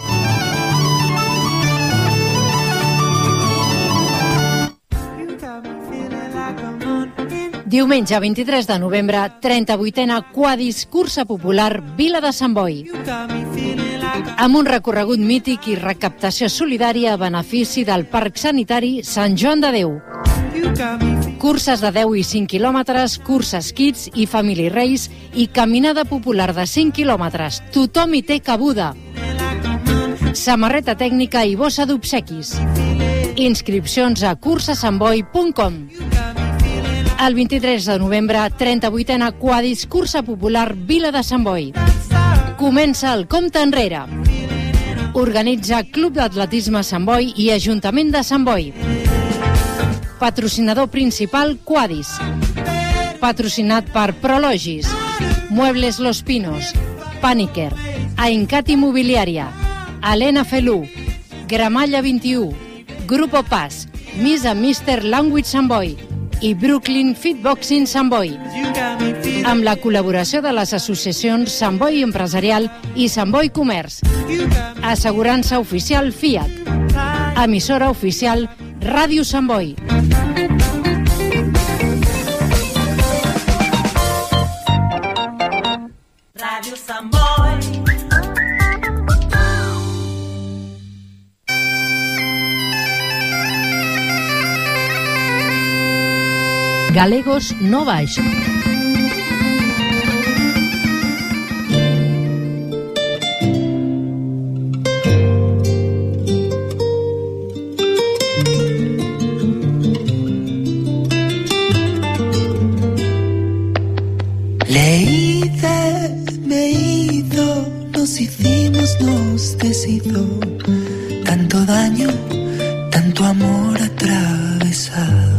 Diumenge vint-i-tres de novembre, trenta-vuitena Quadis Cursa Popular Vila de Sant Boi. Amb un recorregut mític i recaptació solidària a benefici del Parc Sanitari Sant Joan de Déu. Curses de deu i cinc quilòmetres, curses Kids i Family Race i caminada popular de cinc quilòmetres. Tothom hi té cabuda. Samarreta tècnica i bossa d'obsequis. Inscripcions a cursasantboi punt com. El vint-i-tres de novembre, trenta-vuitena Quadis Cursa Popular Vila de Sant Boi. Comença el compte enrere. Organitza Club d'Atletisme Sant Boi i Ajuntament de Sant Boi. Patrocinador principal Quadis. Patrocinat per Prologis, Muebles Los Pinos, Paniker, Aincat Immobiliària, Helena Felú, Gramalla vint-i-u, Grupo Paz, Miss and mister Language Sant Boi i Brooklyn Fitboxing Sant Boi, amb la col·laboració de les associacions Sant Boi Empresarial i Sant Boi Comerç. Assegurança oficial Fiat. Emissora oficial Ràdio Sant Boi. Ràdio Sant Boi. Galegos no Baix. Leída, me he ido, nos hicimos, nos deshizo, tanto daño, tanto amor atravesado.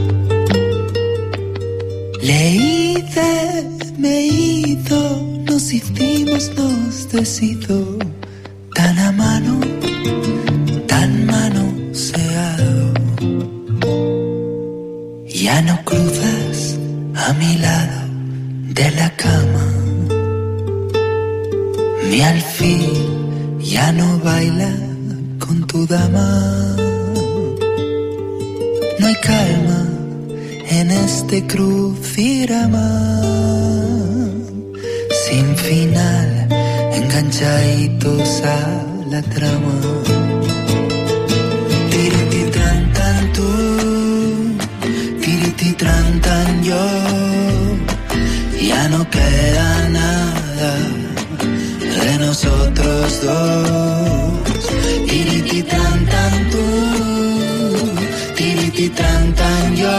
Leída, me he ido, nos hicimos, nos deshizo, tan a mano, tan manoseado. Ya no cruzas a mi lado de la cama, mi alfil ya no baila con tu dama. No hay calma en este crucigrama sin final, enganchaditos a la trama. Tiriti tran tan tú, tiriti tran tan yo, ya no queda nada de nosotros dos. Tiriti tran tan tú, tiriti tran tan yo,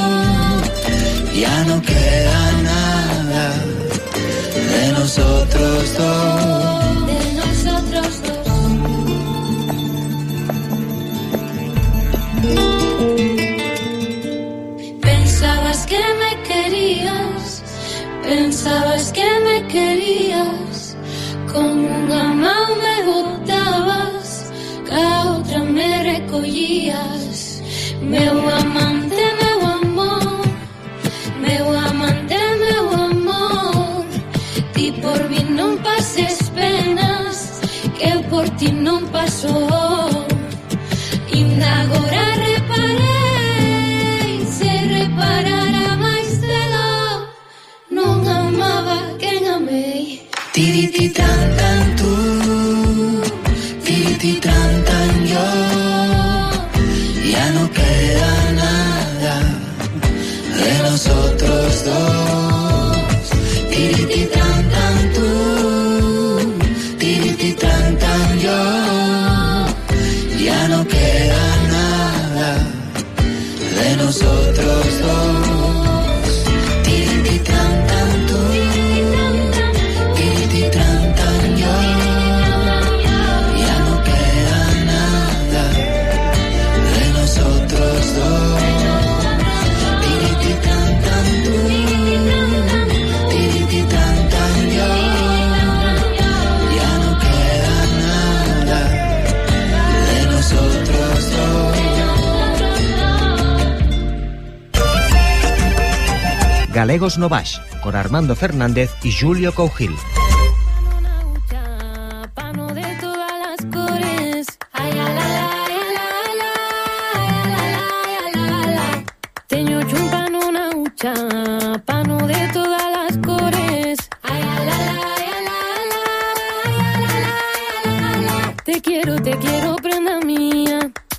ya no queda nada de nosotros dos. De nosotros dos. Pensabas Pensabas que me querías, como unha man me botabas, ca outra me recollías. Meu amante, meu amor, meu amante, meu amor, ti por mí non pases penas, que eu por ti non paso. Inda agora reparei, se reparara máis cedo, non amaba quen amei. Tiriti tan tan tú, tiriti tan tan yo, ya no queda nada de nosotros dos. Tiriti tan tan tú, tiriti tan tan yo, ya no queda nada de nosotros dos. Tiriti tan tan tú, tiriti tan tan yo, ya no queda nada de nosotros dos. Tiriti tan tan tú, tiriti tan tan yo, ya no queda nada de nosotros dos. Galegos no Baix, con Armando Fernández y Julio Cougil. Teño chumpa nunha hucha, pano de todas las cores. Te quiero, te quiero, prenda mía.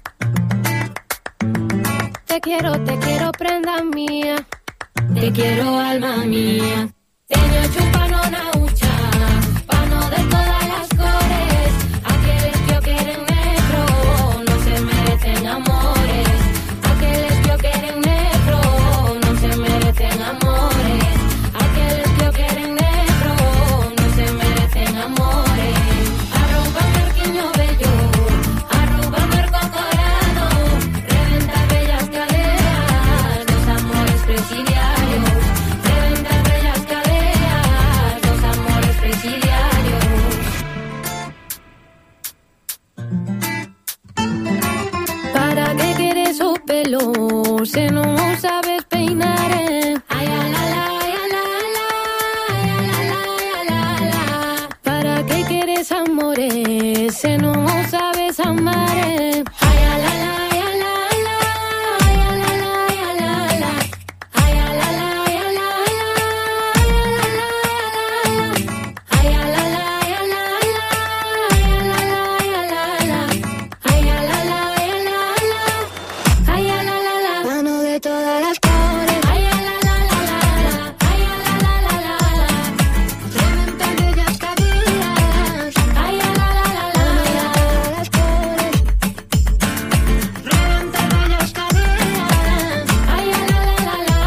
Te quiero, te quiero, prenda mía. Te quiero, alma mía. Teño chumpa nunha hucha, pano de todas las cores. Aqueles que o queren negro non se merecen amores. Aqueles que o queren negro non se merecen amores. Aqueles que o queren negro non se merecen amores. Arroba marquiño bello, arroba marco corado, reventar bellas cadeas dos amores presidiarios. Reventar bellas cadeas dos amores presidiarios. ¿Para qué quieres o pelo se non o sabes peinar? eh? Ay, a la la, ay, a la la, ay, a la la, ay, a la la. ¿Para qué quieres amores se non o sabes amar? eh? Ay, a la la, ay, a la la, ay, a la la, ay, a la la. Ay, a la la, ay, a la la, ay, a la la, ay, a la la. Ay, a la la, ay, a la la, ay, a la la, ay, a la la. Ay, a la la la, mano de todas las cores. Ay, a la la la la, ay, a la la la la. Reventar bellas caderas. Ay, a la la la la, mano de todas las cores. Reventar bellas caderas. Ay, a la la la la.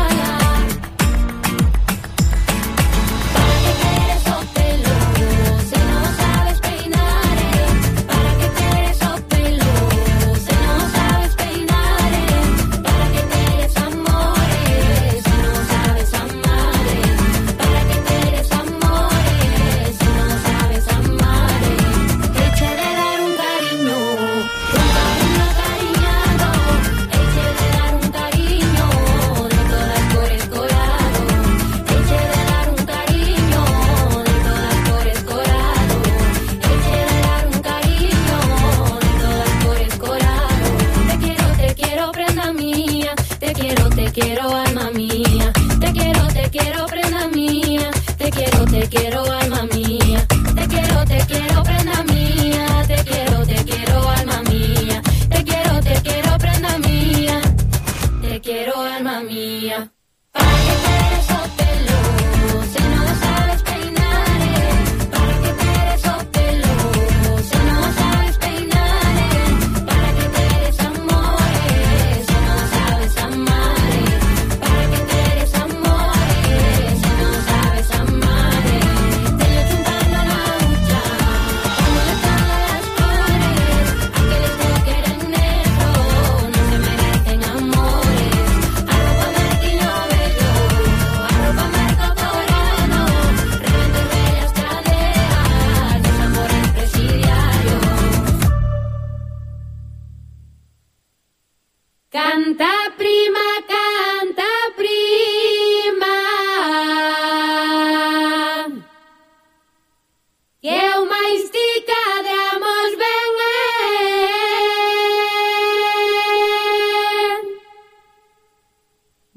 ¿Para qué quieres o pelo si no sabes peinar? eh? ¿Para qué quieres o pelo si no sabes peinar? eh? ¿Para qué quieres amores si no sabes amar? eh? ¿Para qué quieres amores si no sabes amar? eh? Eche de dar un cariño, un cariño cariñado. Eche de dar un cariño de todas por escorado. Eche de dar un cariño de todas por escorado. Eche de dar un cariño de todas por escorado. Te quiero, te quiero, prenda mía. Te quiero, te quiero, alma mía. Te quiero, te quiero, prenda mía. Te quiero, te quiero, alma mía. Te quiero, te quiero, prenda mía. Te quiero, te quiero, alma mía. Te quiero, te quiero, prenda mía. Te quiero, alma mía. ¿Para qué quieres o pelo si no sabes peinar? eh? ¿Para qué quieres o pelo si no sabes peinar? eh? ¿Para qué quieres amores si no sabes amar? eh? ¿Para qué quieres amores si no sabes amar? eh? Te lo chumpando la hucha, cuando le todas las cores. Aqueles que o queren negro non se merecen amores. Arroba marquiño bello, arroba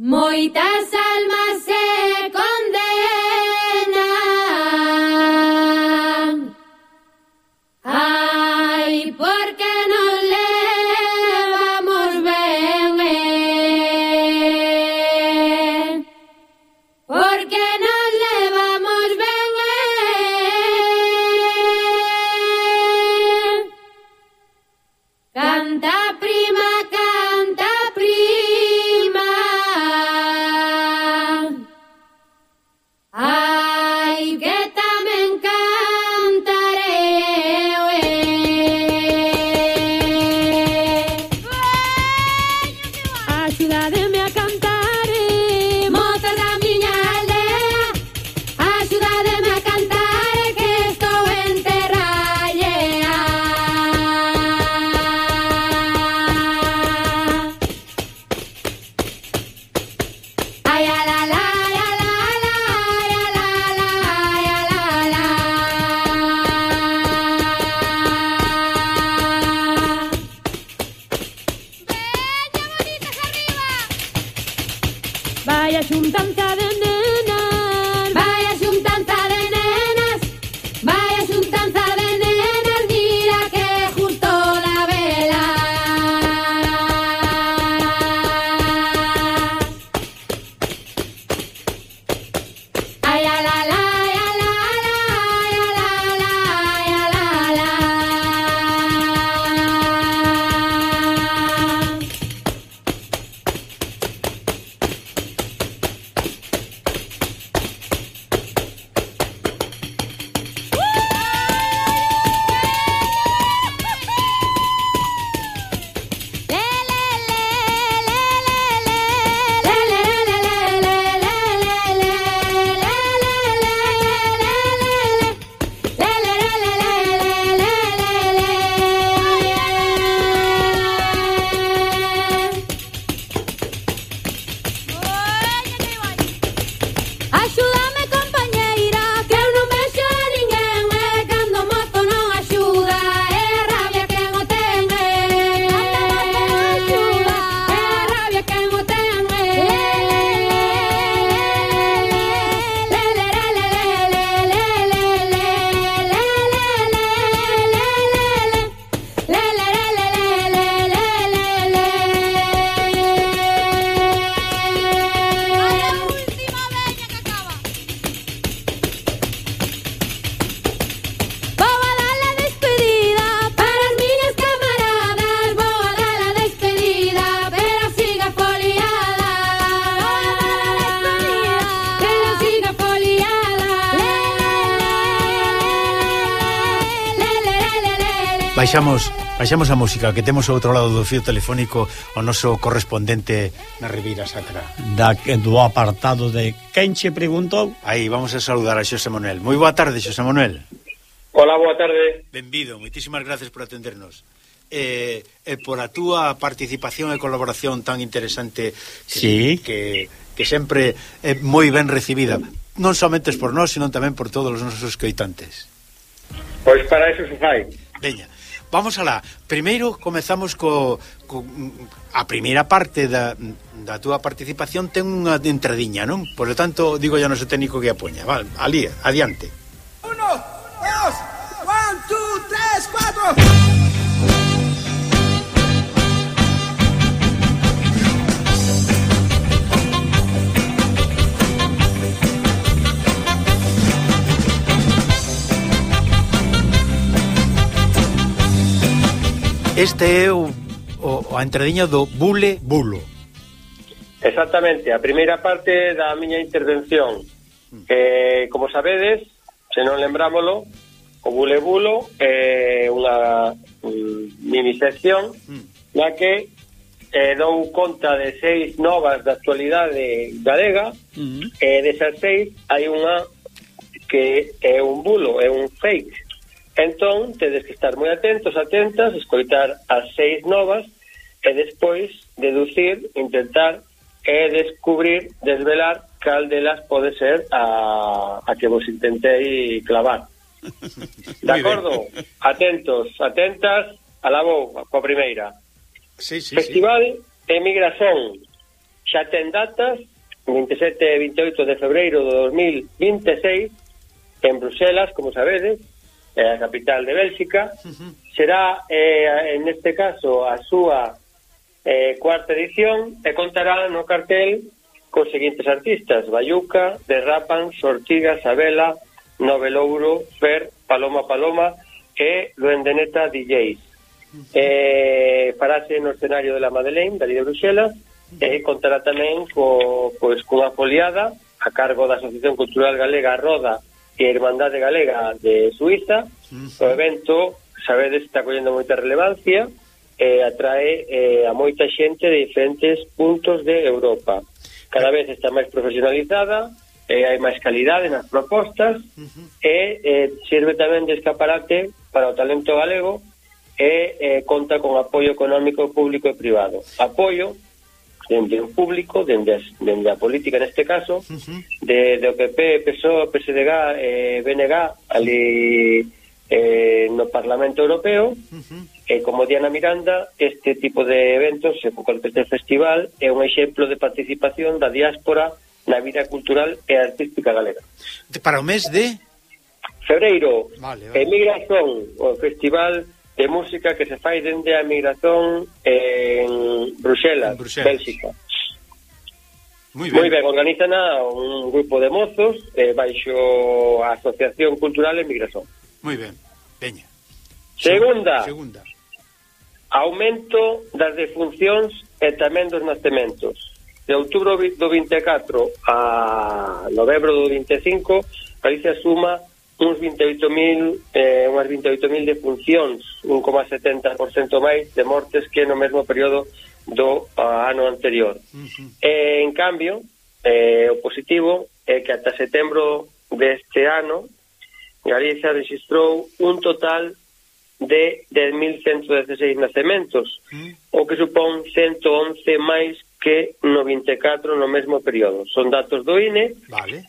Moitas almas se condenan. Ai, porque non levamos ben, eh? Porque non levamos ben, eh? Canta prima, canta prima. Ai, que tamén cantaré, eh. Axúdademe a cantar, eh, mozas da miña aldea. Axúdademe a cantar, eh, que estou en terra allea. Ai, a la la, ai, a la la, ai, a la la, ai, a la la. Vaya xuntanza de nenas, vaya xuntanza de nenas, vaya xuntanza de nenas, mira que justo la vela. Ay, a la la, ay, a la la, ay, a la la, ay, a la la. Axúdame, compañeira, que eu non vexo a ninguén, e cando o mozo non axuda, é a rabia quen o ten, e a rabia quen o ten, e vou a dar a despedida para as miñas camaradas, vou a dar a despedida, pero siga foliada, pero siga foliada. Baixamos, baixamos a música, que temos ao outro lado do fío telefónico o noso correspondente na Ribeira Sacra. Da, do apartado de quen che preguntou. Aí, vamos a saludar a Xosé Manuel. Moi boa tarde, Xosé Manuel. Hola, boa tarde. Benvido, moitísimas gracias por atendernos. E, e por a túa participación e colaboración tan interesante que, Sí. que, que sempre é moi ben recibida, non somente por nós, sino tamén por todos os nosos coitantes. Pois para eso se fai. Veña, vamos alá. Primeiro comezamos co, co a primeira parte da, da túa participación ten unha entradiña, non? Por lo tanto, digo yo no sé técnico que apoña. Vale, alí, adiante. Uno, dos, one, two, tres, cuatro. Este é o, o a entradiña do Bule Bulo. Exactamente, a primeira parte da miña intervención. Eh, como sabedes, se non lembrámolo, o Bule Bulo é unha um, mini sección na que eh, dou conta de seis novas da actualidade galega, Mm. e desas seis hai unha que é un bulo, é un fake. Entón, tedes que estar moi atentos, atentas, escoitar as seis novas e despois deducir, intentar e descubrir, desvelar cal delas pode ser a, a que vos intentei clavar. De acordo? Atentos, atentas, alá vou, coa primeira. Sí, sí, Festival sí. Emigración. xa ten datas, vinte e sete e vinte e oito de febreiro de dos mil vinte e seis, en Bruselas, como sabedes, a capital de Bélxica. Uh-huh. Será, eh, en este caso, a súa eh, cuarta edición e contará no cartel cos seguintes artistas: Bayuca, Derrapan, Sortiga, Sabela, Novelouro, Fer, Paloma Paloma e Luendeneta D Js. Uh-huh. Eh, farase no escenario de la Madeleine, dali de Bruxelas, e contará tamén co, pois, cunha foliada a cargo da Asociación Cultural Galega Roda e a Irmandade Galega de Suiza. Uh-huh. O evento, sabedes, está collendo moita relevancia e atrae eh, a moita xente de diferentes puntos de Europa. Cada vez está máis profesionalizada, e hai máis calidade nas propostas. Uh-huh. e eh, sirve tamén de escaparate para o talento galego e eh, conta con apoio económico público e privado. Apoio dende o público, dende, dende a política neste caso, uh-huh. de, de O P P, P S O E, P S D G, eh, B N G, ali eh, no Parlamento Europeo. Uh-huh. E como Diana Miranda, este tipo de eventos, e este festival, é un exemplo de participación da diáspora na vida cultural e artística galega. Para o mes de febreiro, vale, vale. Emigración, o festival de música que se fai dende a migración en Bruxelas, en Bruxelas. Bélxica. Moi ben. Moi ben, organizan a un grupo de mozos eh, baixo a Asociación Cultural Emigración. Moi ben, veña. Segunda, Segunda. Aumento das defuncións e tamén dos nacementos. De outubro do vinte e catro a novembro do vinte e cinco, Galicia suma uns vinte e oito mil, eh, unhas vinte e oito mil defuncións, un coma setenta por cento máis de mortes que no mesmo período do uh, ano anterior. Uh-huh. E, en cambio, eh, o positivo é que ata setembro deste ano Galicia registrou un total de dez mil ciento dezasseis nacementos, uh-huh. o que supón ciento once máis que no vinte e catro no mesmo período. Son datos do I N E. Vale.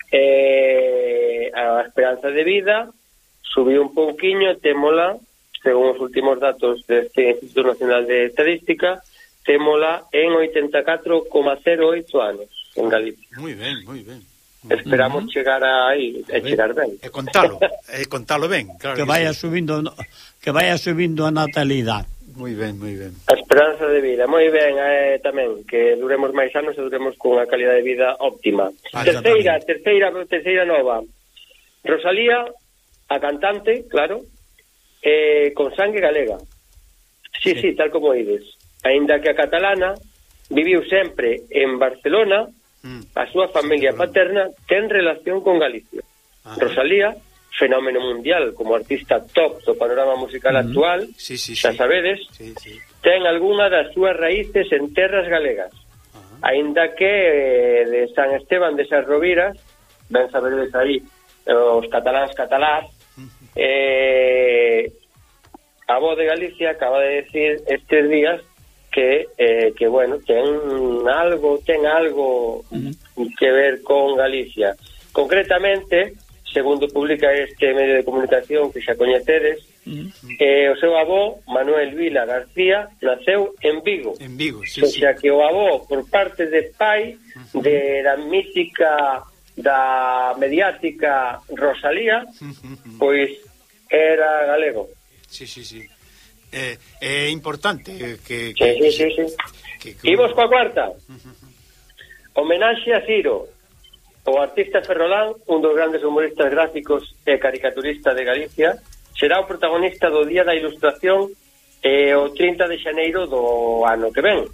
Eh, a esperanza de vida subiu un pouquiño, témola, según os últimos datos deste Instituto Nacional de Estadística, témola en oitenta e catro coma cero oito anos en Galicia. Moi ben, moi ben. Esperamos uh-huh. chegar aí, e chegar ben. E contalo, e contalo ben, claro. Que, que vaya sí. subindo, que vaya subindo a natalidade. Moi ben, moi ben. A esperanza de vida, moi ben, eh, tamén, que duremos máis anos e duremos cunha calidad de vida óptima. Ah, terceira, terceira, terceira nova. Rosalía, a cantante, claro, eh, con sangue galega. Sí, sí, sí, tal como ides. Aínda que a catalana viviu sempre en Barcelona, mm. a súa familia sí, paterna ten relación con Galicia. Ah. Rosalía, fenómeno mundial como artista top do panorama musical uh-huh. actual, sí, sí, xa sí. sabedes, sí, sí. ten algunha das súas raíces en terras galegas. Uh-huh. Aínda que eh, de San Esteban de Sas Roviras, ben sabedes aí, os cataláns catalás, uh-huh. eh, a voz de Galicia acaba de decir estes días que, eh, que bueno, ten algo, ten algo uh-huh. que ver con Galicia. Concretamente, segundo publica este medio de comunicación que xa coñecedes, uh-huh. eh, o seu avó, Manuel Vila García, naceu en Vigo. En Vigo, sí, o sea, sí. que o avó, por parte de pai, uh-huh. de la mítica, da mediática Rosalía, uh-huh. pois era galego. Sí, sí, sí. É eh, eh, importante que... que, sí, que, sí, sí, sí. Que, que... Imos coa cuarta. Uh-huh. Homenaxe a Ciro. O artista Ferrolán, un dos grandes humoristas gráficos e caricaturista de Galicia, será o protagonista do Día da Ilustración eh, o trinta de xaneiro do ano que ven.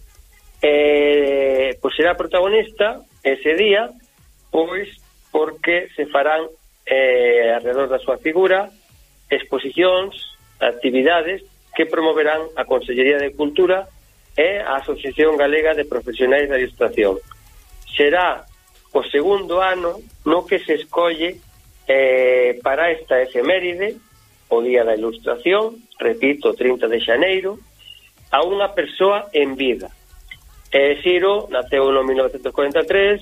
Eh, pois será protagonista ese día, pois porque se farán eh, alrededor da súa figura exposicións, actividades que promoverán a Consellería de Cultura e a Asociación Galega de Profesionais da Ilustración. Será o segundo ano no que se escolle eh, para esta efeméride, o Día da Ilustración, repito, trinta de xaneiro, a unha persoa en vida. Eh, Ciro naceu no mil novecentos cuarenta e tres,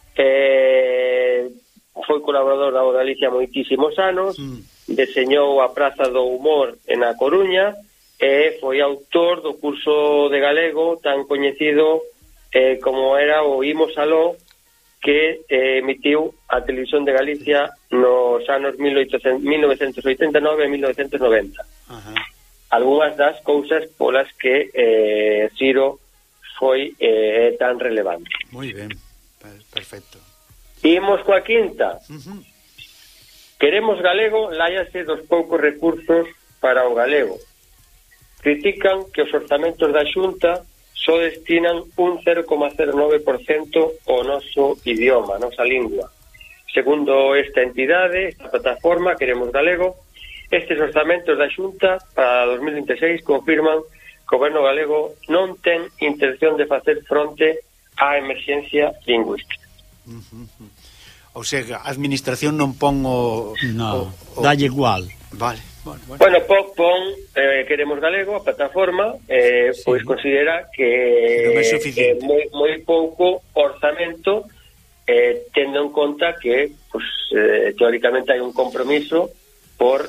eh, foi colaborador da Galicia moitísimos anos, mm. deseñou a Praza do Humor en A Coruña e foi autor do curso de galego tan coñecido eh, como era o Imos Aló, que eh, emitiu a Televisión de Galicia nos anos mil novecentos oitenta e nove e mil novecentos noventa. Ajá. Algúnas das cousas polas que eh, Ciro foi eh, tan relevante. Moi ben, perfecto. Imos coa quinta. Uh-huh. Queremos galego, láiase dos poucos recursos para o galego. Critican que os orzamentos da Xunta só destinan un cero coma cero nove por cento ao noso idioma, a nosa lingua. Segundo esta entidade, esta plataforma Queremos Galego, estes orzamentos da Xunta para dos mil vinte e seis confirman que o goberno galego non ten intención de facer fronte á emerxencia lingüística. Uh-huh. O sea, a administración non pon o... No, o, o... dalle igual. Vale. Bueno, bueno. bueno pon, pon eh, Queremos Galego, a plataforma, eh, sí. Pois considera que non é suficiente. Eh, moi, moi pouco orzamento, eh, tendo en conta que pues, eh, teóricamente hai un compromiso por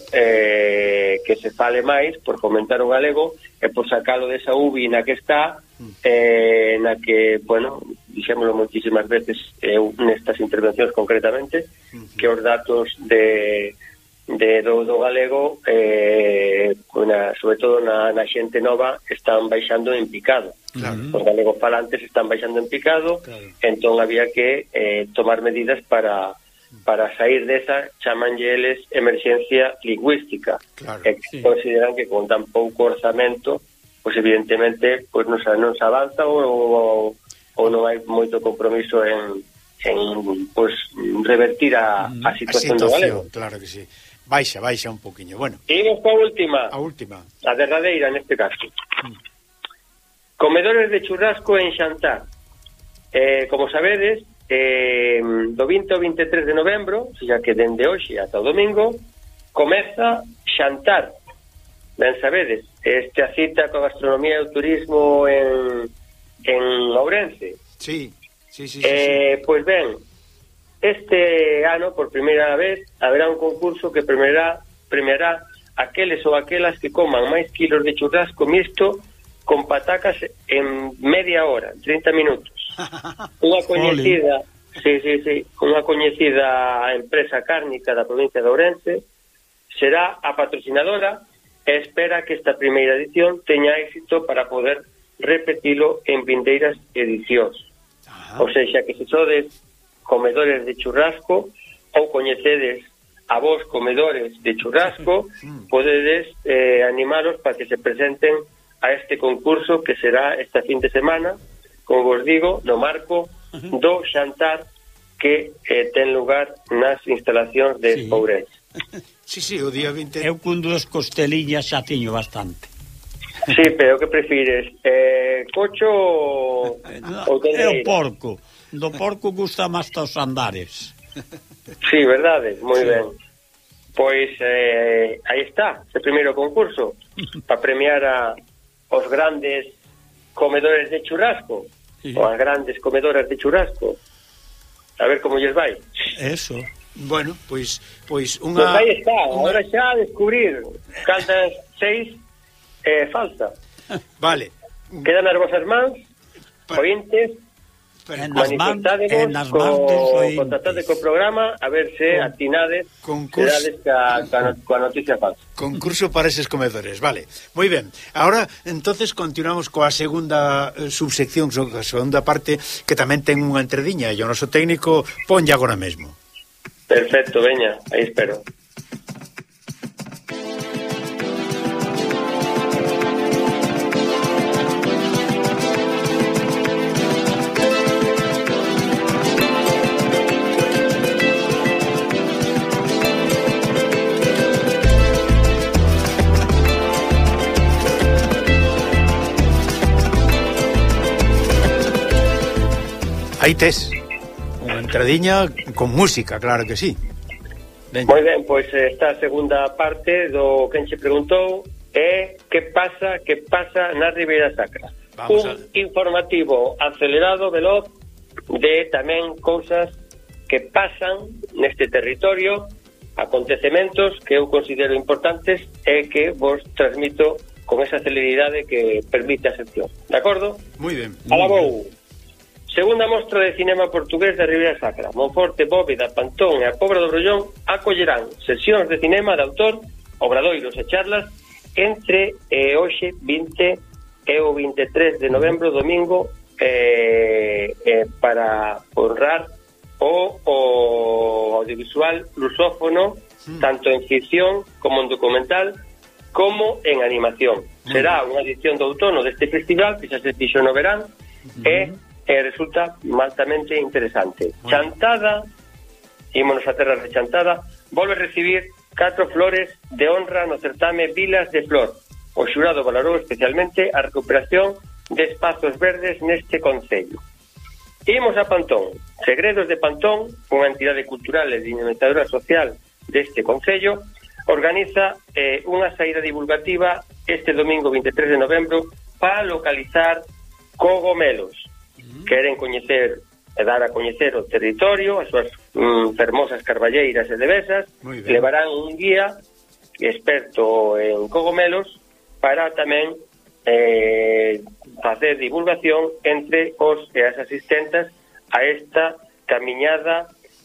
eh, que se fale máis, por fomentar o galego e por sacalo desa U B I na que está, eh, na que, bueno, dixémoslo moitísimas veces eh, nestas intervencións concretamente, que os datos de de do, do galego eh, na, sobre todo na, na xente nova están baixando en picado. Claro. Os galegos falantes están baixando en picado, claro. Entón había que eh, tomar medidas para para sair desa, chamanlle eles emerxencia lingüística. Claro, e sí. Consideran que con tan pouco orzamento, pois evidentemente pois non, non se avanza ou, ou, ou non hai moito compromiso en, en pois revertir a, a situación, a situación do galego. Claro que sí. Baixa, baixa un poquinho. Bueno. E imos coa última. A última. A derradeira neste caso. Mm. Comedores de churrasco en Xantar. Eh, como sabedes, eh, do vinte ao vinte e tres de novembro, xa que dende hoxe ata o domingo, comeza Xantar. Ben sabedes, esta cita coa gastronomía e o turismo en, en Ourense. Sí, sí, sí. Eh, sí, sí. Pois ben, este ano, por primeira vez, haberá un concurso que premiará, premiará aqueles ou aquelas que coman máis kilos de churrasco mixto con patacas en media hora, trinta minutos. Unha coñecida, sí, sí, sí, unha coñecida empresa cárnica da provincia de Ourense será a patrocinadora e espera que esta primeira edición teña éxito para poder repetilo en vindeiras edicións. Ajá. O seja, que se sodes comedores de churrasco ou coñecedes a vos comedores de churrasco, podedes eh, animaros para que se presenten a este concurso que será esta fin de semana, como vos digo, no marco do Xantar que eh, ten lugar nas instalacións de sí. Ourense. Sí, sí, o día vinte... Eu con dúas costelillas xa tiño bastante. Sí, pero que prefires? Eh, cocho ou no, tendeira? É o porco. Do porco gusta máis os andares. Sí, verdade, moi sí. ben. Pois eh, aí está, ese primeiro concurso para premiar a os grandes comedores de churrasco, sí. ou as grandes comedoras de churrasco. A ver como lles vai. Eso. Bueno, pois pois unha Pois aí está, unha... agora xa a descubrir cantas seis eh, falta. Vale. Quedan as vosas mans, ointes, manifestádemos, contactade co programa, a ver se con, atinades concurso, ca, ca, coa noticia falsa. Concurso para eses comedores, vale. Moi ben. Ahora, entonces, continuamos coa segunda eh, subsección, a segunda parte, que tamén ten unha entrediña, e o noso técnico ponlle agora mesmo. Perfecto, veña, aí espero. Aí tes unha entradiña con música, claro que sí. Ben. Moi ben, pois esta segunda parte do quen che preguntou é que pasa, que pasa na Ribeira Sacra. Vamos un a... informativo acelerado, veloz, de tamén cousas que pasan neste territorio, acontecementos que eu considero importantes e que vos transmito con esa celeridade que permite a sección. De acordo? Moi ben. Alabou. Segunda mostra de cinema portugués da Ribeira Sacra. Monforte, Bóveda, Pantón e a Pobra do Brollón acollerán sesións de cinema de autor, obradoiros e charlas entre eh, hoxe vinte e o vinte e tres de novembro, domingo, eh, eh, para honrar o, o audiovisual lusófono, mm. tanto en ficción como en documental, como en animación. Mm. Será unha edición do outono deste festival que xa se fixo no verán, mm. e e resulta altamente interesante. Bueno. Chantada, ímonos a terras de Chantada, volve a recibir catro flores de honra no certame Vilas de Flor. O xurado valorou especialmente a recuperación de espazos verdes neste concello. Imos a Pantón. Segredos de Pantón, unha entidade cultural e dinamizadora social deste concello, organiza eh, unha saída divulgativa este domingo vinte e tres de novembro para localizar cogomelos. Queren coñecer e dar a coñecer o territorio, as súas mm, fermosas carballeiras e devesas, levarán un guía experto en cogomelos para tamén eh, facer divulgación entre os e as asistentas a esta camiñada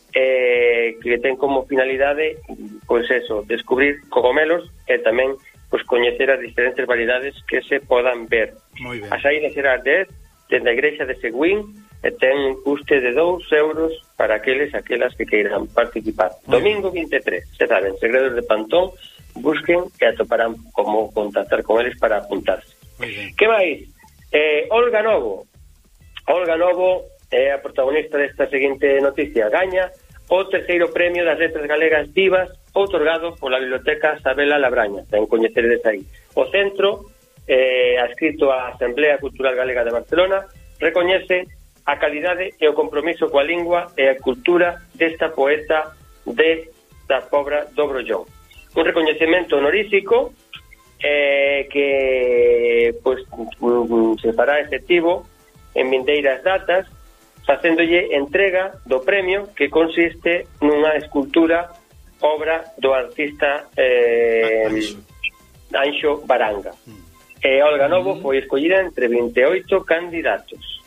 eh, que ten como finalidade, pois eso, descubrir cogomelos e tamén pois coñecer as diferentes variedades que se podan ver. A saída será dez dende a igrexa de Seguín e ten un custe de dous euros para aqueles aquelas que queiran participar. Muy Domingo vinte e tres, se saben, Segredos de Pantón, busquen e atoparán como contactar con eles para apuntarse. Que máis? Eh, Olga Novo. Olga Novo é a protagonista desta seguinte noticia. Gaña o terceiro premio das letras galegas vivas outorgado pola Biblioteca Sabela Labraña. Ten coñeceredes aí. O centro Eh, adscrito á Asamblea Cultural Galega de Barcelona, recoñece a calidade e o compromiso coa lingua e a cultura desta poeta de da Pobra do Brollón. Un recoñecemento honorífico eh, que pues, se fará efectivo en vindeiras datas, facéndolle entrega do premio, que consiste nunha escultura obra do artista eh, Anxo Baranga. E Olga Novo foi escollida entre vinte e oito candidatos.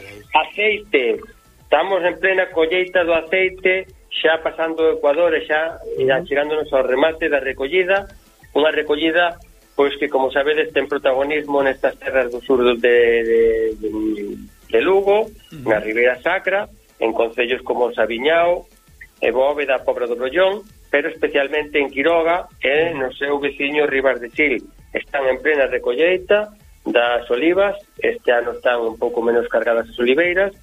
Aceite. Estamos en plena colleita do aceite, xa pasando o Ecuador e xa, xa chegándonos ao remate da recollida. Unha recollida pois que, como sabedes, ten protagonismo nestas terras do sur de, de, de, de Lugo, uh-huh. na Ribeira Sacra, en concellos como Sabiñao, e Bóveda, Pobra do Brollón, pero especialmente en Quiroga e no seu veciño Ribas de Sil. Están en plena recolleita das olivas, este ano están un pouco menos cargadas as oliveiras,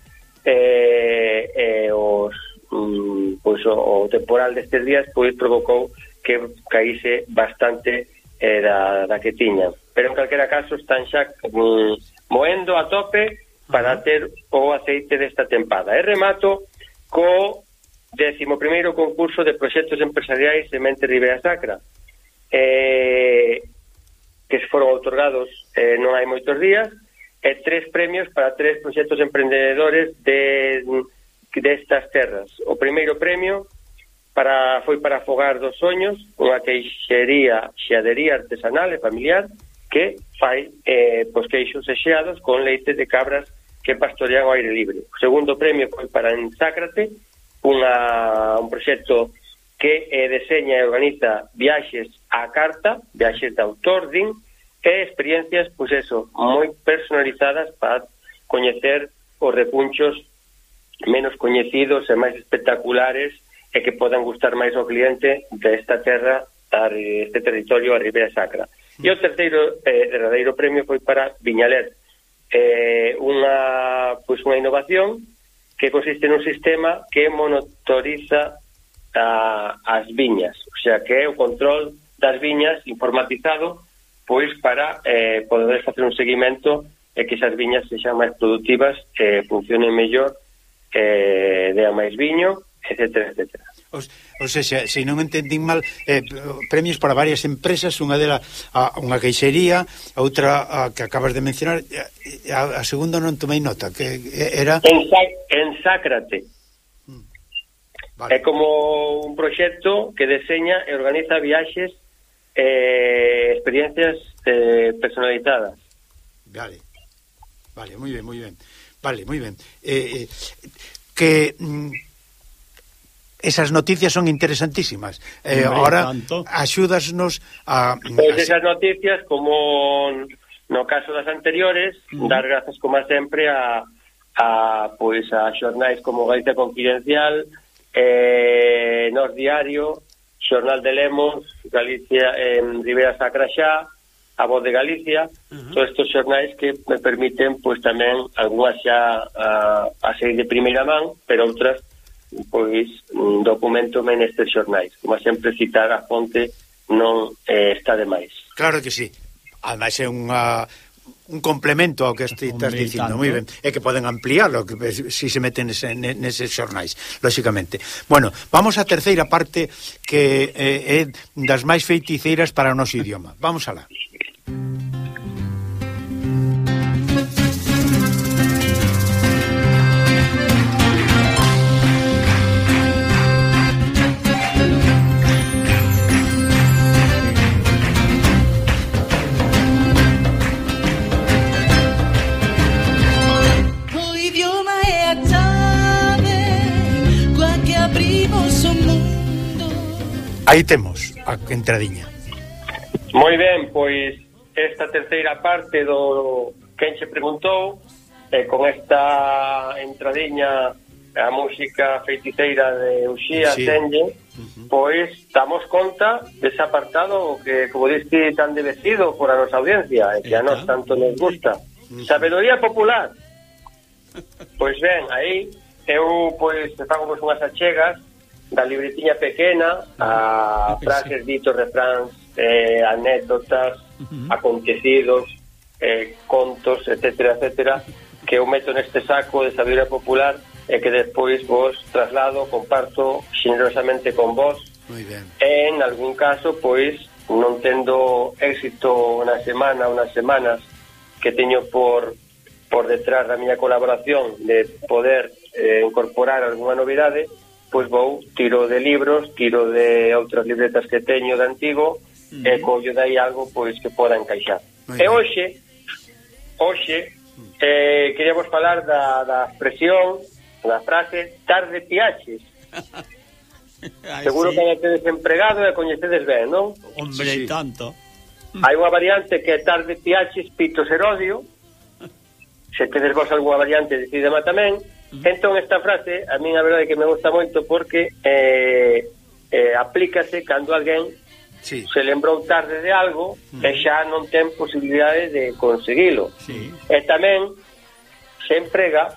e, e os, mm, pois, o, o temporal destes días pois provocou que caíse bastante eh, da, da que tiñan. Pero en calquera caso están xa mm, moendo a tope para ter o aceite desta tempada. E remato co décimo primeiro concurso de proxectos empresariais Semente Ribeira Sacra. Eh... que foron outorgados eh, non hai moitos días, e tres premios para tres proxectos emprendedores de destas terras. O primeiro premio para foi para Fogar dos Soños, unha queixería, xeadería artesanal e familiar que fai eh, pois queixos exeados con leite de cabras que pastorean ao aire libre. O segundo premio foi para Ensácrate, unha, un proxecto que eh, deseña e organiza viaxes á carta, viaxes de autor, din, e experiencias, pois eso, moi personalizadas para coñecer os repunchos menos coñecidos e máis espectaculares e que podan gustar máis ao cliente desta terra, este territorio, a Ribeira Sacra. E o terceiro, eh, derradeiro premio foi para Viñalet, eh, unha, pois unha innovación que consiste nun sistema que monitoriza A, as viñas, o sea que é o control das viñas informatizado pois para eh, poder facer un seguimento e que esas viñas sexan máis productivas, eh, funcionen mellor, eh, dean máis viño, etcétera, etcétera. O, o sea, se non entendín mal, eh, premios para varias empresas, unha dela a, unha queixería, a outra a, que acabas de mencionar, a, a segunda non tomei nota, que era Ensácrate. Vale. É como un proxecto que deseña e organiza viaxes e eh, experiencias eh, personalizadas. Vale, vale, moi ben, moi ben. Vale, moi ben. Eh, eh, que mm, esas noticias son interesantísimas. Eh, ahora axúdasnos a... Pois pues esas noticias, como no caso das anteriores, uh-huh. dar grazas como sempre a, a pois a xornais como Galicia Confidencial, eh, Nos Diario, Xornal de Lemos, Galicia en Ribera Sacra xa, A Voz de Galicia, uh-huh. todos estes xornais que me permiten pois tamén algunhas xa a, a seguir de primeira man, pero outras pois documentome nestes xornais. Como sempre citar a fonte non eh, está de máis. Claro que sí. Ademais é unha un complemento ao que estás dicindo, moi ben, é que poden ampliarlo que si se meten nese, neses xornais, lóxicamente. Bueno, vamos á terceira parte que eh, é das máis feiticeiras para o noso idioma. Vamos alá. Aí temos a entradiña. Moi ben, pois esta terceira parte do quen se preguntou, eh, con esta entradiña a música feiticeira de Uxía sí. Tenlle, uh-huh. pois damos conta dese apartado que, como diste, tan devecido por a nosa audiencia e que a nos tanto nos gusta. Uh-huh. Sabedoría popular. Pois ben, aí eu pois fago vos unhas achegas da libretiña pequena a frases, ditos, refráns, eh, anécdotas, uh-huh. acontecidos, eh, contos, etcétera, etcétera, que eu meto neste saco de sabiduría popular e que despois vos traslado, comparto xenerosamente con vos. Muy ben. En algún caso, pois, non tendo éxito na semana, unas semanas que teño por por detrás da miña colaboración de poder eh, incorporar algunha novidade, pois vou, tiro de libros, tiro de outras libretas que teño de antigo, uh-huh. e collo dai algo pois que poda encaixar. Muy e hoxe, hoxe, eh, queríamos falar da, da expresión, da frase, tarde piaches. Ay, seguro sí. que hai tedes empregado e coñecedes ben, non? Hombre, sí, sí. tanto. Hai unha variante que é tarde piaches, pito ser odio. Se tedes vos algunha variante, decidema tamén. Uh-huh. Entón esta frase a min a verdade é que me gusta moito porque eh, eh, aplícase cando alguén sí. se lembrou tarde de algo uh-huh. e xa non ten posibilidade de conseguilo. Sí. E tamén se emprega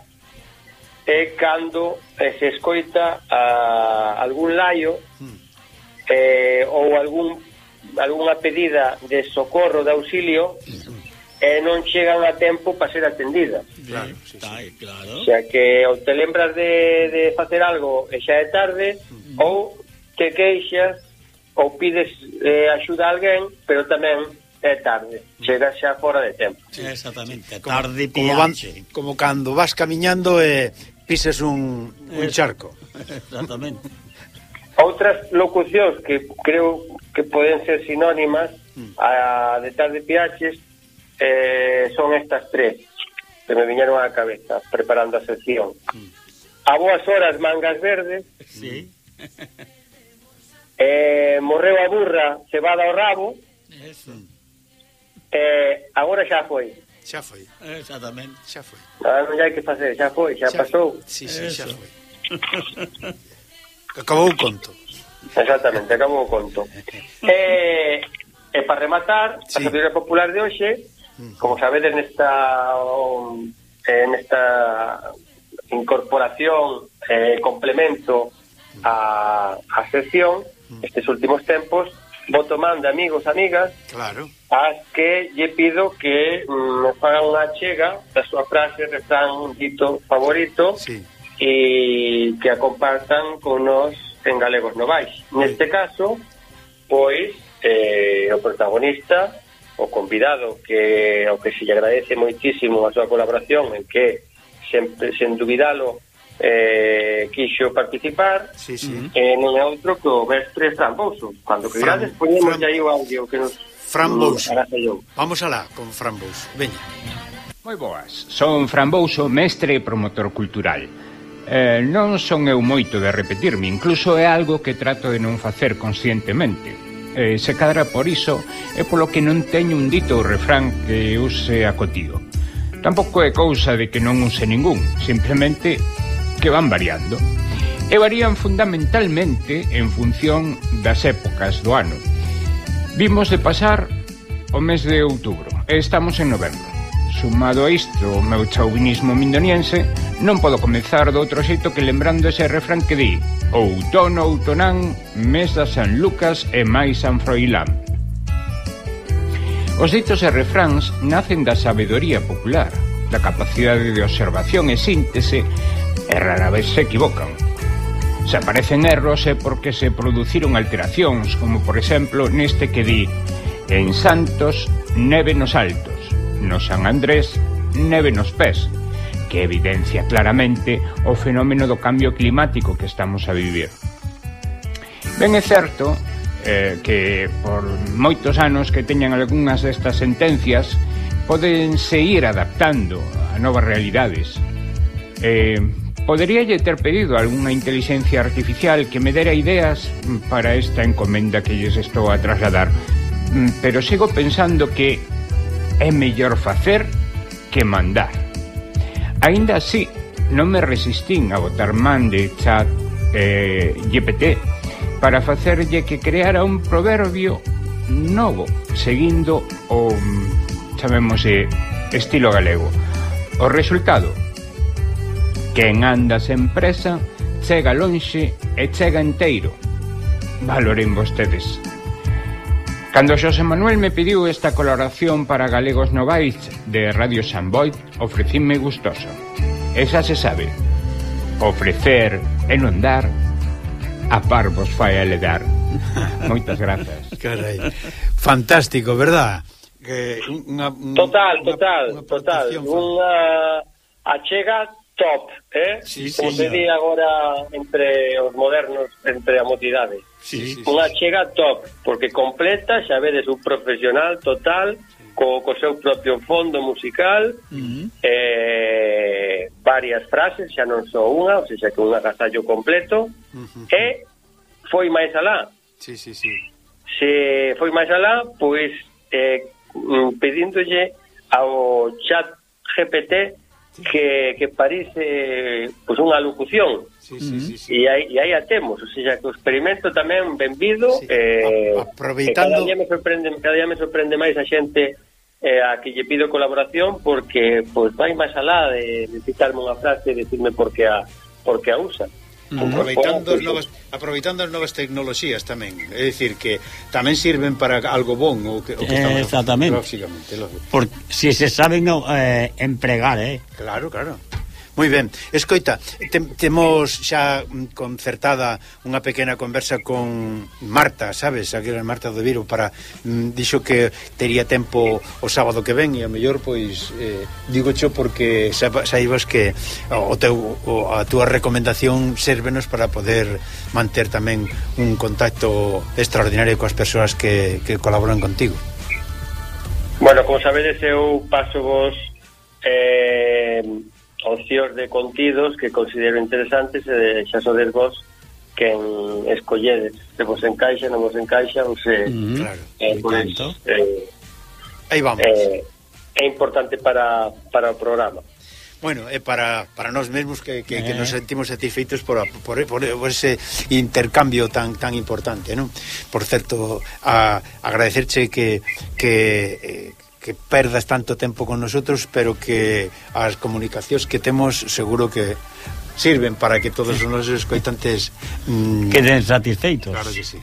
é cando eh, se escoita a algún laio uh-huh. eh, ou algún algunha pedida de socorro, de auxilio uh-huh. e non chegan a tempo para ser atendida. Claro, sí, sí. Claro. O sea que ou te lembras de, de facer algo e xa é tarde, uh-huh. ou te queixas ou pides eh, axuda a alguén, pero tamén é tarde. Chegas xa fora de tempo. Sí, exactamente. Tarde como, como, van, como cando vas camiñando e pises un, un charco. Exactamente. Outras locucións que creo que poden ser sinónimas uh-huh. a de tarde piaches Eh, son estas tres que me viñeron á cabeza preparando a sección. Mm. A boas horas, mangas verdes. Sí. eh, morreu a burra, cebada ao rabo. Eso. Eh, agora xa foi. Xa foi. Exactamente. Xa foi. Ah, non hai que facer, xa foi, xa, xa pasou. Sí, sí, xa foi. Acabou o conto. Exactamente, acabou o conto. eh, e para rematar, sí. a sabiduría popular de hoxe, como sabedes nesta um, eh, nesta incorporación eh, complemento a, a sección estes últimos tempos vou tomando amigos, amigas claro. as que lle pido que mm, me fagan unha chega da súa frase, refrán, dito favorito sí. e que a compartan con nos en Galegos Novais. Neste caso, pois eh, o protagonista, o convidado que ao que se lle agradece moitísimo a súa colaboración en que sempre, sen dubidalo eh, quixo participar sí, sí. e non é outro que o Vestre Fran Bouso. Cando que irades poñemos aí o audio que nos Fran Bouso. Vamos alá con Fran Bouso. Veña. Moi boas, son Fran Bouso, mestre e promotor cultural. Eh, non son eu moito de repetirme, incluso é algo que trato de non facer conscientemente. Eh, se cadra por iso é polo que non teño un dito ou refrán que use acotío. Tampouco é cousa de que non use ningún, simplemente que van variando. E varían fundamentalmente en función das épocas do ano. Vimos de pasar o mes de outubro e estamos en novembro. Sumado a isto, o meu chauvinismo mindoniense, non podo comezar do outro xeito que lembrando ese refrán que di: outono outonán, mes da San Lucas e máis San Froilán. Os ditos e refráns nacen da sabedoría popular, da capacidade de observación e síntese, e rara vez se equivocan. Se aparecen erros é porque se produciron alteracións, como por exemplo neste que di: en Santos, neve nos altos, no San Andrés, neve nos pés, que evidencia claramente o fenómeno do cambio climático que estamos a vivir. Ben é certo eh, que por moitos anos que teñan algunhas destas sentencias podense ir adaptando a novas realidades. Eh, poderíalle ter pedido a algunha inteligencia artificial que me dera ideas para esta encomenda que lles estou a trasladar, pero sigo pensando que é mellor facer que mandar. Aínda así, non me resistín a botar man de chat eh, G P T para facerlle que creara un proverbio novo, seguindo o, chamemose, estilo galego. O resultado: quen anda sen presa, chega lonxe e chega enteiro. Valoren vostedes. Cando Xosé Manuel me pediu esta colaboración para Galegos Novais de Radio Samboy, ofrecíme gustoso. Esa se sabe. Ofrecer e non dar, a par vos fai a ledar. Moitas grazas. Carai. Fantástico, verdad? Que unha, unha, total, unha, total, unha total. Unha achega top, eh? Sí, como se señor. di agora entre os modernos, entre a mocidade. Sí, sí, Unha sí, chega top, porque completa, xa vedes, un profesional total, co, co seu propio fondo musical, uh-huh. eh, varias frases, xa non só unha, ou seja, que un agasallo completo, uh-huh. e foi máis alá. Sí, sí, sí. Se foi máis alá, pois eh, pedíndolle ao chat G P T que, que parece pois unha locución. Sí, sí, sí, sí. E aí, e aí a temos, o sea, que o experimento tamén benvido, sí. eh, aproveitando... cada día me sorprende, cada día me sorprende máis a xente eh, a que lle pido colaboración, porque pois vai máis alá de, de citarme unha frase e decirme por que a, por que a usa. Aproveitando as novas aproveitando as novas tecnoloxías tamén, é dicir que tamén sirven para algo bon o que, o que estamos eh, exactamente, lógicamente, lógicamente. Por si se saben eh, empregar, eh. Claro, claro. Moi ben, escoita, te, temos xa concertada unha pequena conversa con Marta, sabes, aquela Marta do Viro, para mm, dixo que tería tempo o sábado que ven, e a mellor pois eh, digo xo porque saibas que o teu o, a túa recomendación sérvenos para poder manter tamén un contacto extraordinario coas persoas que, que colaboran contigo. Bueno, como sabedes, eu paso vos eh, opcións de contidos que considero interesantes e xa sodes vos quen escolledes, se vos encaixa, non vos encaixa, ou se mm, claro, eh, pues, eh, aí vamos. Eh, é importante para, para o programa. Bueno, é para, para nós mesmos que, que, eh. que nos sentimos satisfeitos por, por, por, por ese intercambio tan tan importante, non? Por certo, a, agradecerche que que, eh, que perdas tanto tempo con nosotros, pero que as comunicacións que temos seguro que sirven para que todos os nosos escoitantes mm, queden satisfeitos. Claro que sí.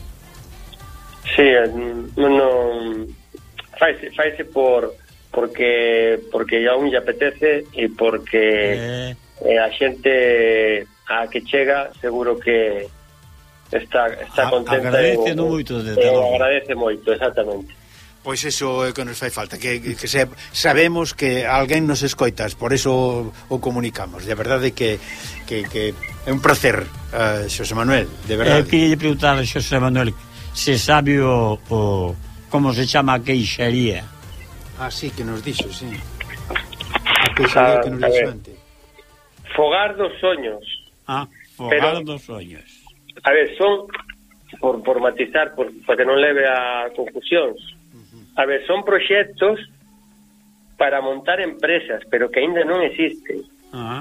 Sí, non, non faise, faise por porque porque a un lle apetece e porque eh. Eh, a xente a que chega seguro que está está contenta. Agradece no moito, desde logo. Agradece moito, exactamente. Pois iso é que nos fai falta, que, que se, sabemos que alguén nos escoitas, por eso o comunicamos. De verdade que, que, que é un placer, uh, Xosé Manuel, de verdade. Eh, queria preguntar a Xosé Manuel se sabe o, o como se chama a queixería. Ah, sí, que nos dixo, sí. A, que nos a ver, antes. Fogar dos soños. Ah, fogar Pero, dos soños. A ver, son, por, por matizar, por, para que non leve a confusións, a ver, son proxectos para montar empresas, pero que aínda non existen. Ah.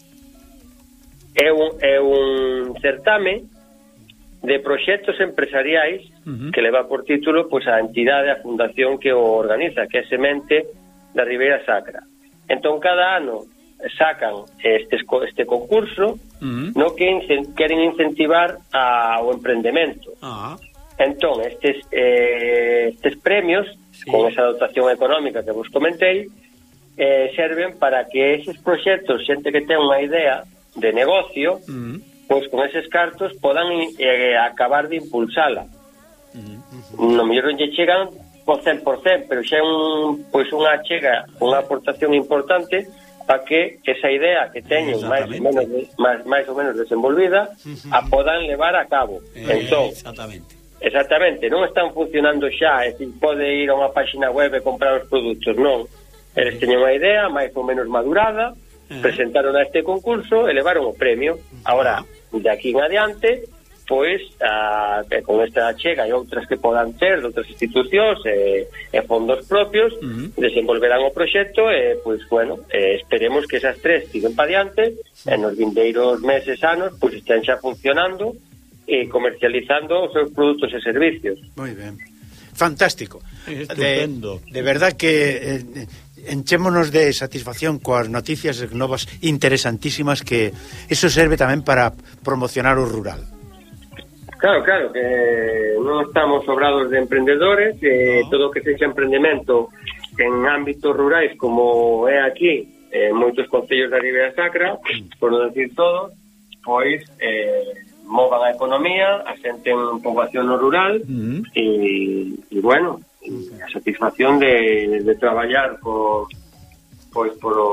É un, é un certame de proxectos empresariais Uh-huh. que leva por título pois a entidade, a fundación que o organiza, que é Semente da Ribeira Sacra. Entón, cada ano sacan este, este concurso Uh-huh. no que incen, queren incentivar ao emprendemento. Ah. Entón, estes, eh, estes premios, sí, con esa dotación económica que vos comentei, eh, serven para que eses proxectos, xente que ten unha idea de negocio, Uh-huh. pois con eses cartos podan eh, acabar de impulsala. Uh-huh. No mellor non lle chegan por cen por cen, pero xa é un, pois unha chega, unha aportación importante para que esa idea que teñen máis ou menos, máis, máis ou menos desenvolvida uh-huh. a podan levar a cabo. Eh, entón, exactamente. Exactamente, non están funcionando xa, é dicir, pode ir a unha página web e comprar os produtos, non. Eles teñen unha idea máis ou menos madurada, uh-huh. presentaron a este concurso e levaron o premio. Ahora, de aquí en adiante, pois, a, con esta chega e outras que podan ter de outras institucións e, e fondos propios, uh-huh. desenvolverán o proxecto e, pois, bueno, eh, esperemos que esas tres siguen pa diante e nos vindeiros meses, anos, pois estén xa funcionando e comercializando os seus produtos e servicios. Moi ben. Fantástico. Estupendo. De, de verdad que eh, enchémonos de satisfacción coas noticias novas interesantísimas, que eso serve tamén para promocionar o rural. Claro, claro, que non estamos sobrados de emprendedores, e no. todo o que sexa emprendemento en ámbitos rurais como é aquí, en moitos concellos da Ribeira Sacra, mm. por non decir todos, pois eh, movan a economía, asenten poboación no rural mm. e, e bueno, e a satisfacción de, de traballar por, pois por, o,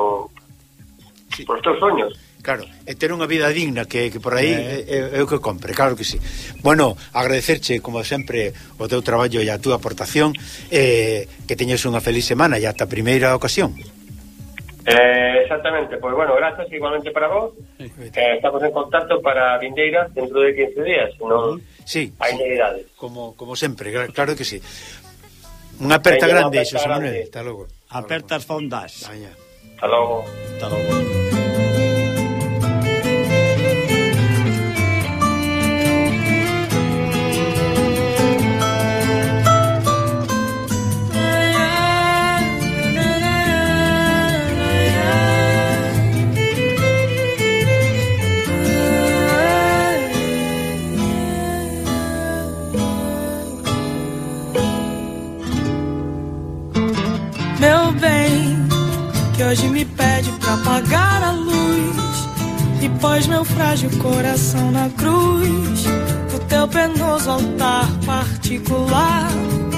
sí. por os teus soños. Claro, e ter unha vida digna, que, que por aí é, é, é o que compre, claro que sí. Bueno, agradecerche, como sempre, o teu traballo e a túa aportación, eh, que teñes unha feliz semana e ata a primeira ocasión. Eh, exactamente, pois pues, bueno, gracias igualmente para vos. Eh, estamos en contacto para vindeiras dentro de quince días, non sí, hai sí. novidades. Como, como sempre, claro que sí. Unha aperta Venga, grande, aperta Xosé grande. Manuel. Hasta logo. Apertas fondas. Hasta logo. Hasta logo. Meu bem, que hoje me pede pra apagar a luz e pôs meu frágil coração na cruz do teu penoso altar particular.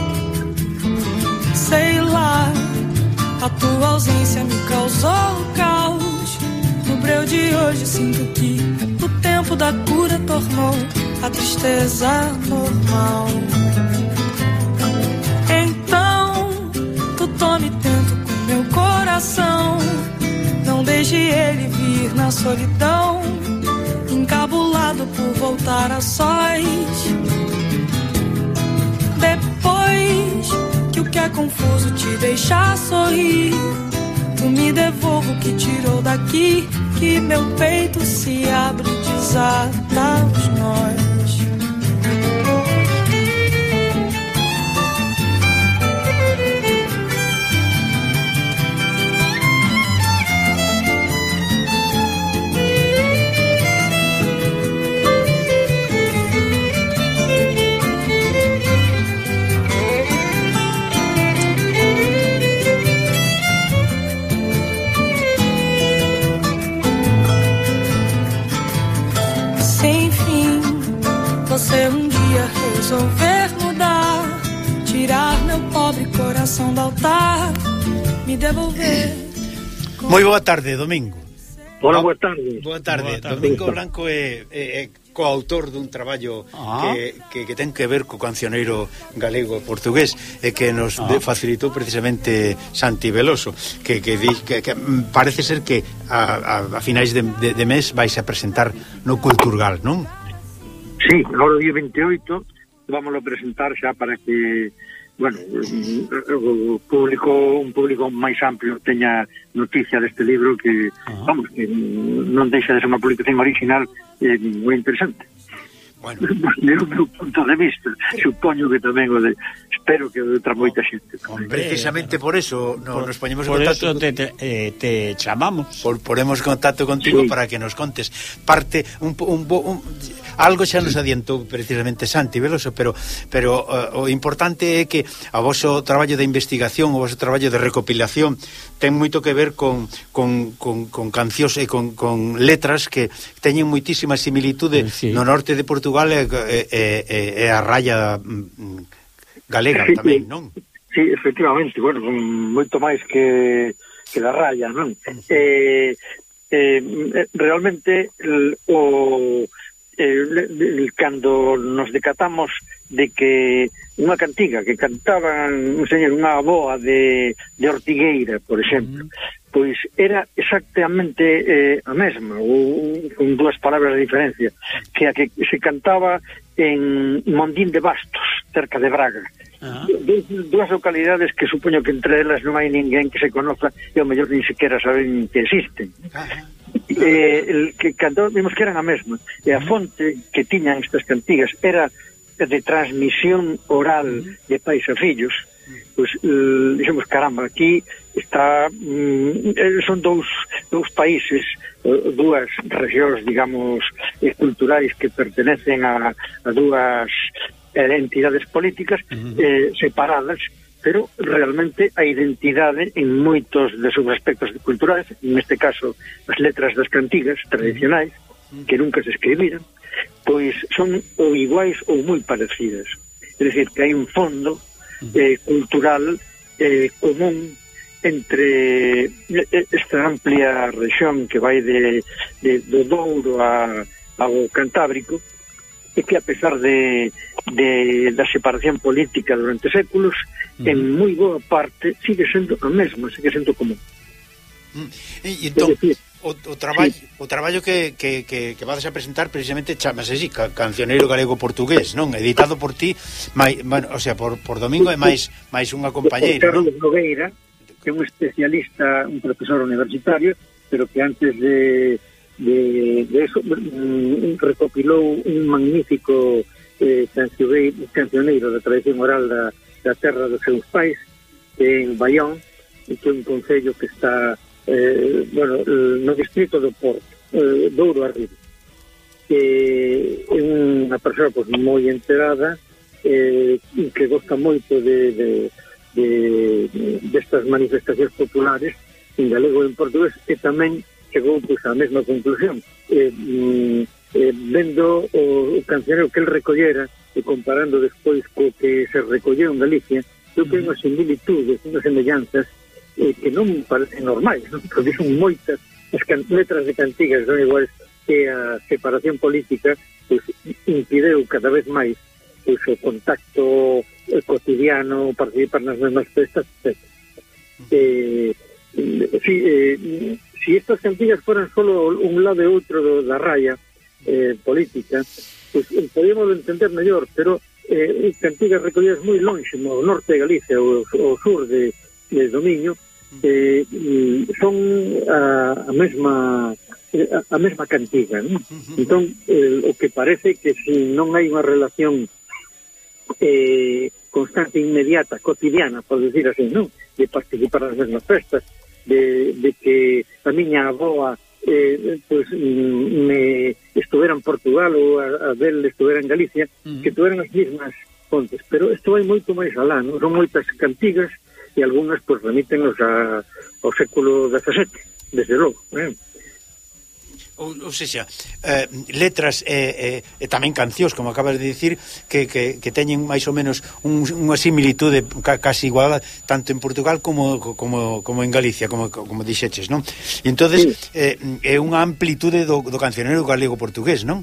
Sei lá, a tua ausência me causou caos. No breu de hoje sinto que o tempo da cura tornou a tristeza normal. Tome tento com meu coração, não deixe ele vir na solidão, encabulado por voltar a sós. Depois que o que é confuso te deixar sorrir, tu me devolva o que tirou daqui, que meu peito se abre e desata os nós. Você um dia resolver mudar, tirar meu pobre coração do altar, me devolver. Moi boa tarde, Domingo. Hola, boa tarde. Boa tarde. Boa tarde. Domingo Blanco é, é, é coautor dun traballo Ah. que, que, que ten que ver co cancioneiro galego e portugués e que nos Ah. de, facilitou precisamente Santi Veloso, que, que, di, que, que mm, parece ser que a, a, a finais de, de, de mes vais a presentar no Culturgal, non? Sí, agora o día veintioito vamos a presentar xa para que, bueno, o público, un público máis amplio teña noticia deste libro que, Ah. vamos, que non deixa de ser unha publicación original e moi interesante. Bueno. Desde o meu punto de vista, supoño que tamén o de, espero que o de outra moita xente. Precisamente por eso no, Por- nos poñemos en por contacto. eso te, te, eh, te chamamos. Por, ponemos contacto contigo Sí. para que nos contes parte un, po- un, bo- un algo xa nos adiantou precisamente Santi Veloso, pero pero uh, o importante é que a voso traballo de investigación, o voso traballo de recopilación ten moito que ver con, con, con, con cancións e con, con letras que teñen moitísima similitude Sí. no norte de Portugal e, e, e, e a raya mm, galega Sí, tamén, non? Sí, efectivamente, bueno, moito máis que, que la raya, non? Eh, eh, realmente el, o el, el, cando nos decatamos de que unha cantiga que cantaban un señor, unha aboa de, de Ortigueira, por exemplo, pois era exactamente eh, a mesma, ou con dúas palabras de diferencia, que a que se cantaba en Mondín de Bastos, cerca de Braga. Ah. Dúas localidades que supoño que entre elas non hai ninguén que se conoza e ao mellor nin sequera saben que existen. Eh, el que cantó, vimos que eran a mesma, e a fonte que tiñan estas cantigas era de transmisión oral de pais a fillos. Pois, eh, dixemos, caramba, aquí está, mm, son dous, dous países, eh, dúas regións, digamos, eh, culturais que pertenecen a, a dúas eh, entidades políticas eh, separadas, pero realmente a identidade en moitos de seus aspectos culturais, neste caso as letras das cantigas tradicionais, que nunca se escribiran, pois son ou iguais ou moi parecidas. É dicir, que hai un fondo eh, cultural eh, común entre esta amplia rexión que vai de, de, do Douro a, ao Cantábrico, e que a pesar de, de da separación política durante séculos, uh-huh. en moi boa parte sigue sendo a mesma, sigue sendo común. Mm. E, e entón, o, o traballo sí. o traballo que, que, que, que vas a presentar precisamente chamase así, Cancioneiro Galego Portugués, non? Editado por ti, mai, bueno, o sea, por, por Domingo e máis máis unha compañeira, non? Carlos Nogueira, que é un especialista, un profesor universitario, pero que antes de de, de eso mm, recopilou un magnífico eh, cancioneiro da tradición oral da, da terra dos seus pais, en Baión, que é un concello que está eh, bueno, no distrito do Porto, eh, Douro arriba, que é unha persoa pues, moi enterada, eh, que gosta moito de, de, de, destas manifestacións populares en galego e en portugués, e tamén chegou pues, a mesma conclusión. Eh, eh, vendo o, o cancionero que el recollera e comparando despois co que se recolleu en Galicia, eu creo unhas similitudes, unhas semellanzas eh, que non parecen normais, non? Porque son moitas as letras de cantigas son iguais, que a separación política pues, impideu cada vez máis pues, o contacto eh, cotidiano, participar nas mesmas festas, etcétera. Eh, si, eh, si estas cantigas fueran solo un lado e outro da raya eh, política, pues podíamos entender mellor, pero eh, cantigas recollidas moi longe, no norte de Galicia ou o sur de, de Domiño, eh, son a, a mesma a, a mesma cantiga, ¿no? Entón, eh, o que parece que si non hai unha relación eh, constante, inmediata, cotidiana, por decir así, non? De participar nas mesmas festas, de, de que a miña aboa eh, pues, me estuvera en Portugal ou a, a del estuvera en Galicia, uh-huh. que tuveran as mismas fontes, pero isto vai moito máis alá, non? Son moitas cantigas e algunhas pues, remítenos a, ao século dezasete, desde logo, eh? Ou, ou seja, eh, letras e, e, e tamén cancións, como acabas de dicir, que, que, que teñen máis ou menos un, unha similitude ca, casi igual tanto en Portugal como, como, como en Galicia, como, como dixeches, non? E entonces sí. eh, é unha amplitude do, do cancionero galego-portugués, non?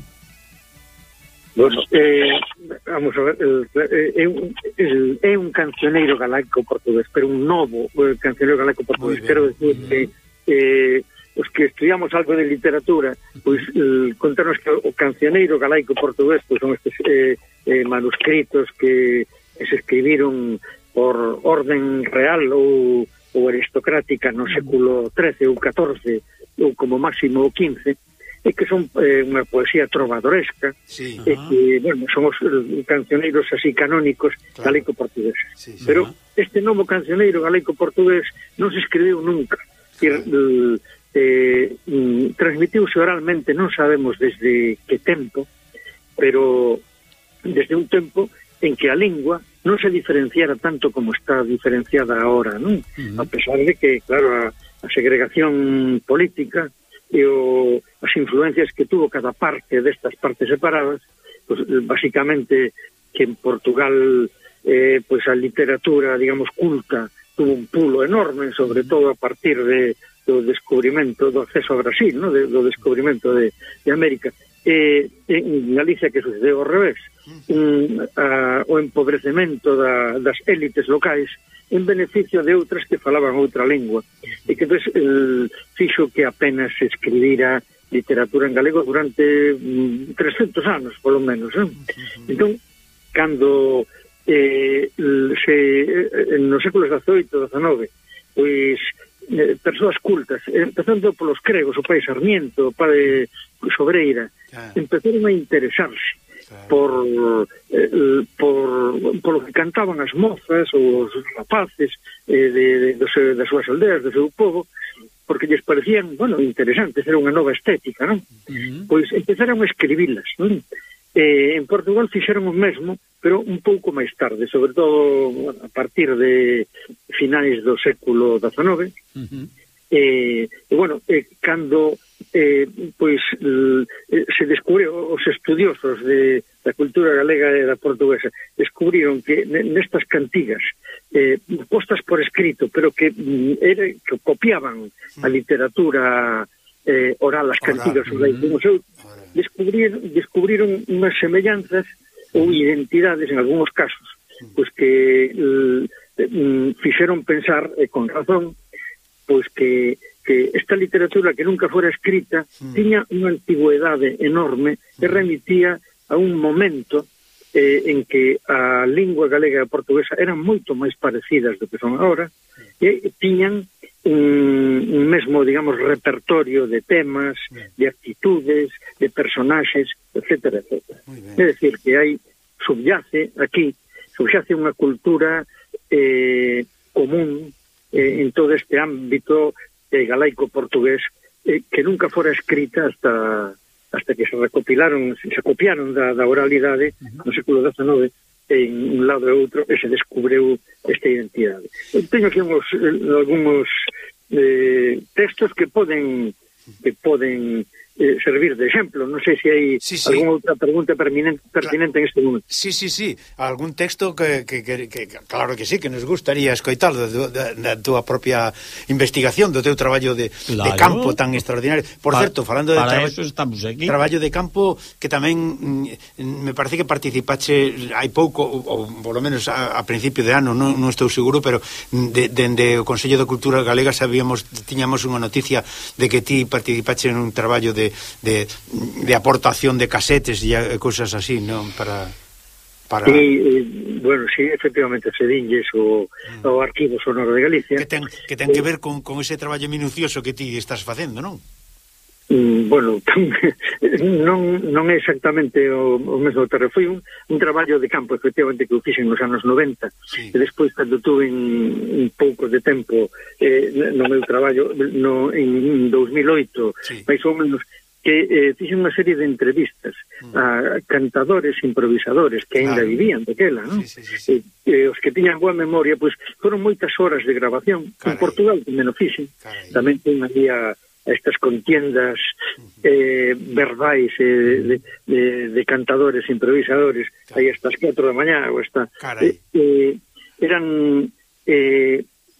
Bueno, eh, vamos a ver, é un, é un cancioneiro galaico-portugués, pero un novo eh, cancioneiro galaico-portugués. Quero decir que eh, os que estudiamos algo de literatura, pois eh, contarnos que o cancioneiro galaico-portugués pois son estes eh, eh, manuscritos que, que se escribiron por orden real ou, ou aristocrática no século trece ou catorce ou como máximo o quince, e que son eh, unha poesía trovadoresca, sí, e que, bueno, son os eh, cancioneiros así canónicos claro. galaico-portugués. Sí, sí, pero uh-huh. este novo cancioneiro galaico-portugués non se escribiu nunca. Claro. Eh, mm, transmitiuse oralmente, non sabemos desde que tempo, pero desde un tempo en que a lingua non se diferenciara tanto como está diferenciada ahora, non? Uh-huh. A pesar de que, claro, a, a segregación política e o, as influencias que tuvo cada parte destas partes separadas, pues, basicamente que en Portugal eh, pues a literatura, digamos, culta tuvo un pulo enorme, sobre todo a partir de do descubrimento do acceso a Brasil, ¿no? de, do descubrimento de, de América. Eh, en Galicia que sucedeu ao revés, un, a, o empobrecemento da, das élites locais en beneficio de outras que falaban outra lingua, e que entonces el, fixo que apenas se escribira literatura en galego durante mm, trescentos anos, polo menos. ¿eh? Entón, cando eh, se, nos séculos dezoito, dezanove, pois Eh, persoas cultas, empezando polos cregos, o pai Sarmiento, o pai Sobreira, ah. empezaron a interesarse claro. por, eh, por por lo que cantaban as mozas ou os rapaces eh, de, de, de, de, das súas aldeas, do seu povo, porque lles parecían, bueno, interesantes, era unha nova estética, non? Uh-huh. Pois empezaron a escribilas, non? Eh, en Portugal fixeron o mesmo, pero un pouco máis tarde, sobre todo bueno, a partir de finais do século dezenove. Uh-huh. eh, e, bueno, eh, cando eh, pois eh, se descubriu, os estudiosos de, da cultura galega e da portuguesa descubriron que nestas cantigas eh, postas por escrito, pero que, era, que copiaban a literatura eh, oral, as cantigas orais do museu, descubriron, descubriron unhas semellanzas ou identidades en algúns casos, pois que eh, fixeron pensar, eh, con razón, pois que, que esta literatura que nunca fora escrita mm. tiña unha antigüedade enorme que remitía a un momento eh, en que a lingua galega e a portuguesa eran moito máis parecidas do que son agora, e tiñan un, un mesmo, digamos, repertorio de temas, de actitudes, de personaxes, etcétera, etcétera. É dicir, que hai, subyace aquí, subyace unha cultura eh, común eh, en todo este ámbito eh, galaico-portugués eh, que nunca fora escrita hasta hasta que se recopilaron, se copiaron da, da oralidade no século dezenove en un lado e outro, e se descubreu esta identidade. Eu teño aquí uns, algunos eh, textos que poden que poden eh, servir de exemplo. Non sei se hai sí, sí. algunha outra pregunta pertinente, pertinente en este momento. Sí, sí, sí. Algún texto que, que, que, que claro que sí, que nos gustaría escoitalo da, da túa propia investigación, do teu traballo de, claro. de campo tan extraordinario. Por para, certo, falando de para eso estamos aquí. Traballo de campo que tamén mm, me parece que participache hai pouco, ou, ou polo menos a, a principio de ano, non, non estou seguro, pero dende de, de o Consello de Cultura Galega sabíamos, tiñamos unha noticia de que ti participache en un traballo de De, de aportación de casetes e cousas así, non? Para, para... Sí, eh, bueno, sí, efectivamente se dinlles o, mm. o Arquivo Sonoro de Galicia. Que ten que, ten que ver con, con ese traballo minucioso que ti estás facendo, non? Mm, bueno, non, non é exactamente o, o mesmo terreno. Foi un, un traballo de campo, efectivamente, que o fixen nos anos noventa, sí. E despois, cando tuve un, un pouco de tempo eh, no meu traballo no, en dous mil oito, sí. máis ou menos, que eh, fixen unha serie de entrevistas mm. a cantadores, improvisadores que ainda claro. vivían daquela, non? Sí, sí, sí, sí. E, e os que tiñan boa memoria, pois foron moitas horas de grabación. Carai. En Portugal tamén o fixen, Carai. Tamén ten ali a a estas contiendas eh, verbais eh, de, de, de cantadores, improvisadores, aí hasta as catro da mañá, ou hasta, eh, eh, eran... Eh,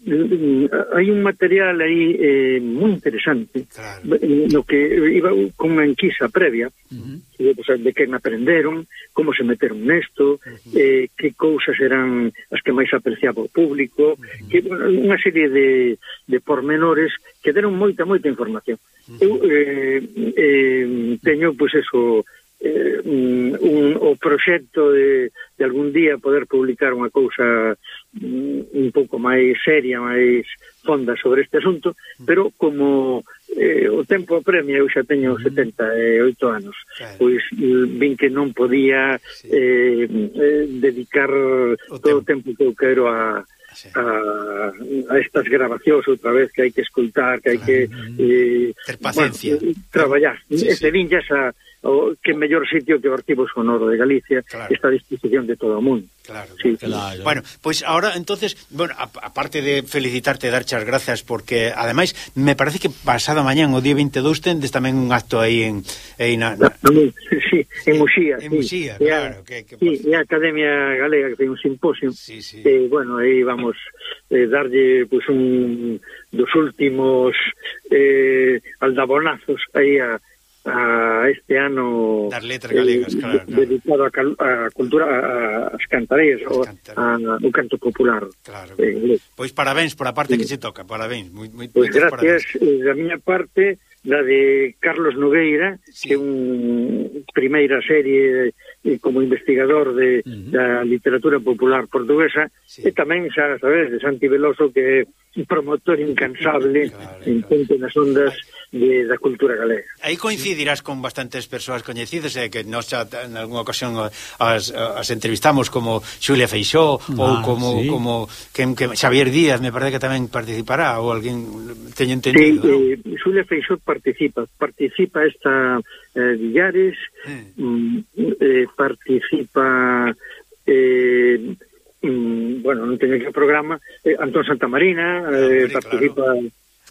hai un material aí eh, moi interesante, claro, no que iba con unha enquisa previa, uh-huh, de que aprenderon, como se meteron nesto, uh-huh, eh, que cousas eran as que máis apreciaba o público, uh-huh, que bueno, unha serie de, de pormenores que deron moita, moita información. Uh-huh. Eu eh, eh, teño, pois, eso, eh, un, o proxecto de, de algún día poder publicar unha cousa un pouco máis seria, máis fonda sobre este asunto, pero como eh, o tempo apremia, eu xa teño setenta e oito anos, pois vin que non podía eh, eh, dedicar o todo o tempo que eu quero a A, a estas grabacións outra vez que hai que escoltar, que hai que eh, ter paciencia, bueno, traballar. Sí, Ese sí. Vinllas a o, que mellor sitio que o Arquivo Sonoro de Galicia, claro, está a disposición de todo o mundo. Claro, sí. Claro. Bueno, pois pues ahora entonces, bueno, aparte de felicitarte e darche as grazas porque ademais me parece que pasado mañán o día veintidós tendes tamén un acto aí en aí na, na... Sí, en Muxía, en sí. Muxía, claro, que, que sí, e a Academia Galega que ten un simposio. Sí, sí. Eh, bueno, aí vamos eh, darlle pues un dos últimos eh, aldabonazos aí a a este ano das letras galegas, eh, claro, claro, dedicado a, cal, a cultura, a, as cantareas, o o canto popular. Claro. Eh, pois parabéns por a parte sí. que se toca, parabéns. Muy, muy, pois gracias, eh, da miña parte, da de Carlos Nogueira, sí, que é un primeira serie eh, como investigador de, uh-huh, da literatura popular portuguesa, sí, e tamén, xa sabes, de Santi Veloso, que é un promotor incansable, claro, en punto nas ondas de, da cultura galega. Aí coincidirás con bastantes persoas coñecidas, eh, que nos xa en algunha ocasión as, as entrevistamos, como Xulia Feixó, ah, ou como, sí, como que, que Xavier Díaz, me parece que tamén participará, ou alguén teño entendido. Sí, eh, Xulia Feixó participa, participa esta eh, Villares, eh. Eh, participa eh, mm, bueno, non teño que programa, eh, Antón Santamarina, eh, ah, participa, claro,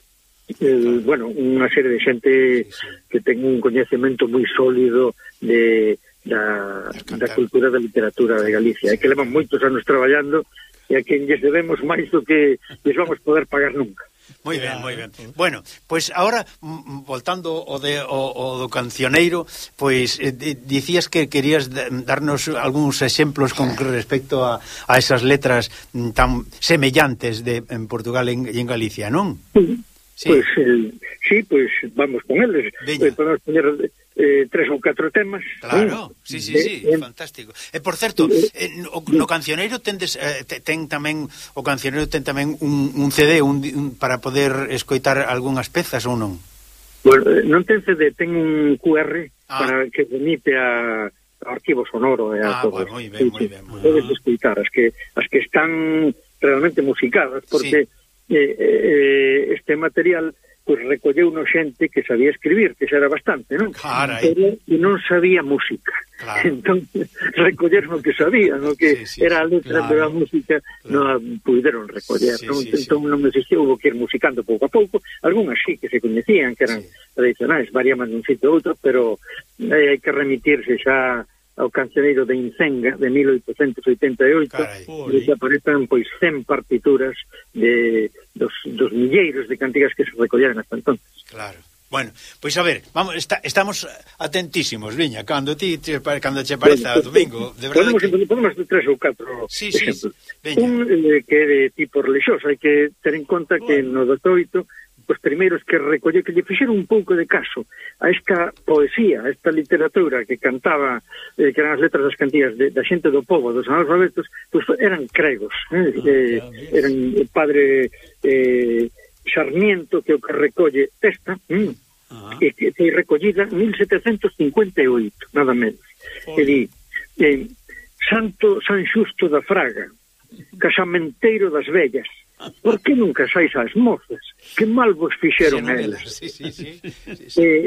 eh, bueno, unha serie de xente, sí, sí, que ten un coñecemento moi sólido de da, da cultura da literatura de Galicia, e que levan moitos anos traballando e a quen lles debemos máis do que lles vamos poder pagar nunca. Moi ben, moi ben. Bueno, pois pues ahora, voltando o, de, o, o do cancioneiro, pois pues, eh, dicías que querías darnos algúns exemplos con respecto a, a esas letras tan semellantes de en Portugal e en, en Galicia, non? Sí, sí. Pois, pues, eh, sí, pois pues, vamos con eles. Eh, podemos poner eh, tres ou catro temas. Claro, sí, sí, sí, eh, fantástico. E por certo, eh, no, no cancioneiro tendes eh, ten tamén o cancioneiro ten tamén un, un C D un, un, para poder escoitar algunhas pezas ou non? Bueno, non ten C D, ten un Q R ah. para que remite a arquivo sonoro e a ah, todo. Bueno, moi ben, moi ben. Podes escoitar as que as que están realmente musicadas, porque sí. eh, eh, este material pois pues, recolleu no xente que sabía escribir, que xa era bastante, non? Carai. Pero que non sabía música. Claro. Entón, recoller no que sabía, no que sí, sí, era a letra, claro, pero a música claro. non a puderon recoller. Sí, non? Sí, entón sí. non existía, hubo que ir musicando pouco a pouco. Algúnas sí que se coñecían, que eran sí. tradicionais, variaban dun sitio a outro, pero eh, hai que remitirse xa ao cancioneiro de Incenga de mil oitocentos oitenta e oito, e que aparecen pois cen partituras de dos, dos milleiros de cantigas que se recolleran hasta entonces. Claro. Bueno, pois a ver, vamos, está, estamos atentísimos, Viña, cando ti te, cando che pareza bueno, domingo, de verdade. Podemos, que... podemos tres ou catro sí, sí, exemplos. Sí, un eh, que é de tipo religioso, hai que ter en conta bueno. que no dezoito os primeiros que recolle, que lle fixeron un pouco de caso a esta poesía, a esta literatura que cantaba, eh, que eran as letras das cantigas de, da xente do povo, dos analfabetos, pues eran cregos, eh, ah, eh, eran o padre eh, Sarmiento, que o que recolle esta, mm, ah. e que foi recollida en mil setecentos cincuenta e oito, nada menos. Oh. E di, eh, Santo San Xusto da Fraga, casamenteiro das vellas, por que nunca sais ás mozas? Que mal vos fixeron a elas? Sí, sí, sí. sí, sí. Eh,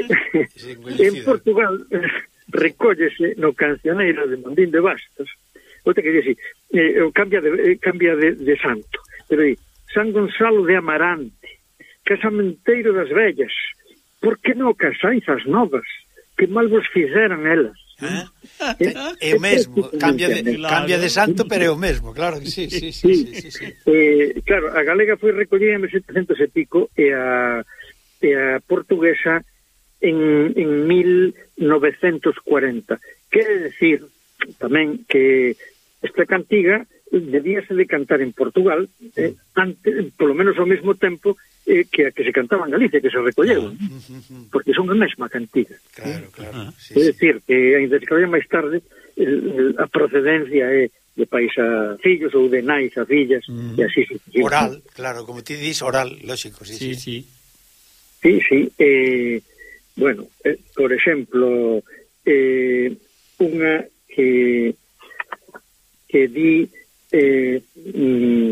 en Portugal recóllese no cancioneiro de Mondín de Bastos, outra que dice, eh, cambia, de, eh, cambia de, de santo, pero di, San Gonzalo de Amarante, casamenteiro das vellas, por que non casáis as novas? Que mal vos fixeran elas? Eh? É o mesmo, cambia de, cambia de santo, pero é o mesmo, claro que sí, sí, sí, sí, sí, sí. Eh, claro, a galega foi recollida en mil setecentos e pico e a, e a portuguesa en, en mil novecentos cuarenta. Quere decir tamén que esta cantiga debíase de cantar en Portugal eh, antes, polo menos ao mesmo tempo eh, que a que se cantaba en Galicia, que se recolleron, porque son a mesma cantiga. Claro, claro. Sí, é sí. dicir, que ainda se cabía máis tarde el, el, a procedencia é de pais a fillos ou de nais a fillas, mm. e así se oral, claro, como ti dis, oral, lógico, sí, sí. Sí, sí, sí eh, bueno, eh, por exemplo, eh, unha que que di eh, mm,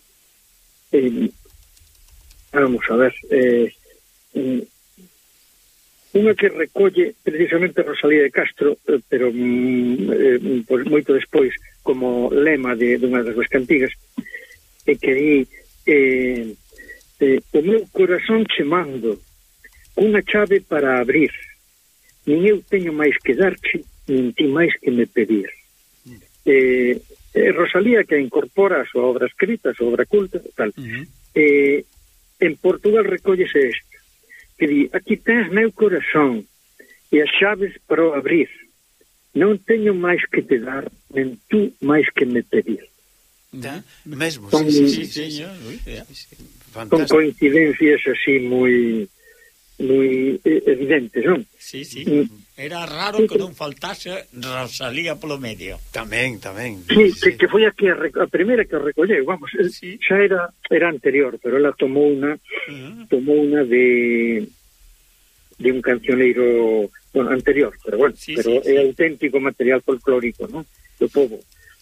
eh, vamos a ver eh, mm, unha que recolle precisamente Rosalía de Castro, eh, pero mm, eh, pues, moito despois como lema de, de unha das súas cantigas, e que di eh, eh, o meu corazón che mando unha chave para abrir, nin eu teño máis que darche, nin ti máis que me pedir. Eh, eh, Rosalía, que incorpora a súa obra escrita, a súa obra culta, tal, uh-huh. eh, en Portugal recollese isto, que di, aquí tens meu corazón e as chaves para o abrir, non teño máis que te dar, nen tú máis que me pedir. Tá? Mesmo, Son, sí, sí, sí, sí, sí. Son coincidencias así moi moi evidentes, non? Sí, sí. Era raro que non faltase Rosalía polo medio. Tamén, tamén. Sí, sí. Que, que foi a, que a, a primeira que recolleu, vamos, sí. Xa era era anterior, pero ela tomou unha uh-huh. tomou unha de de un cancioneiro, bueno, anterior, pero bueno, sí, pero sí, é sí. auténtico material folclórico, non? Do povo.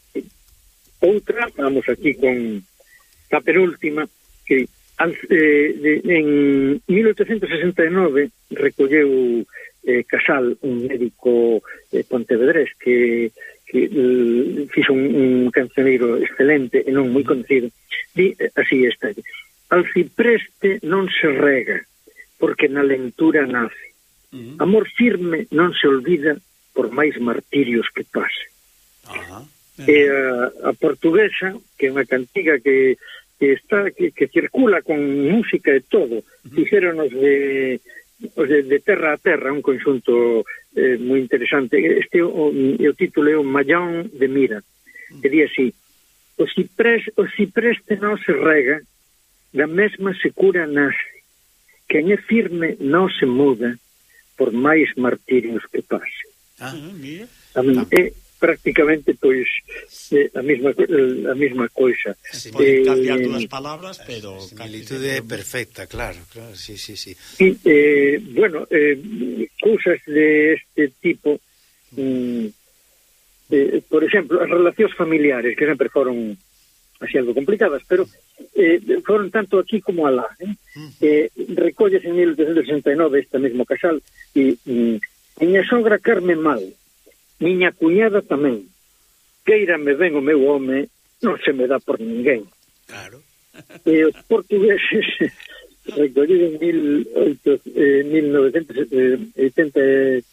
Outra, vamos aquí con a penúltima, que eh, de, en mil oitocentos sesenta e nove recolleu eh, Casal, un médico eh, pontevedrés que, que eh, fixo un, un cancioneiro excelente e non moi conocido. Di, así está: al cipreste non se rega, porque na lentura nace. Uh-huh. Amor firme non se olvida por máis martirios que pase. Uh-huh. Uh-huh. E a, a portuguesa, que é unha cantiga que que está que, que circula con música e todo, uh-huh. fixéronos de, de de terra a terra, un conxunto eh, moi interesante. Este o, o título é o Mallón de Mira, que di así: o ciprés, o cipreste non se rega, da mesma secura nace, quen é firme non se muda, por máis martirios que pase. Ah, mira. Tamén é prácticamente pois eh, a mesma a mesma coisa. Sí, poden cambiar eh, dúas palabras, pero a similitude é perfecta, claro, claro, sí, sí, sí. Y, eh, bueno, eh, cousas de este tipo, mm, eh, por exemplo, as relacións familiares, que sempre foron así algo complicadas, pero eh, foron tanto aquí como alá. Eh? Eh, recolles en mil oitocentos sesenta e nove este mesmo Casal, e mm, miña sogra Carme mal, miña cuñada tamén, queirame ben o meu home, non se me dá por ninguén. Claro. E os portugueses recollido en mil novecentos oitenta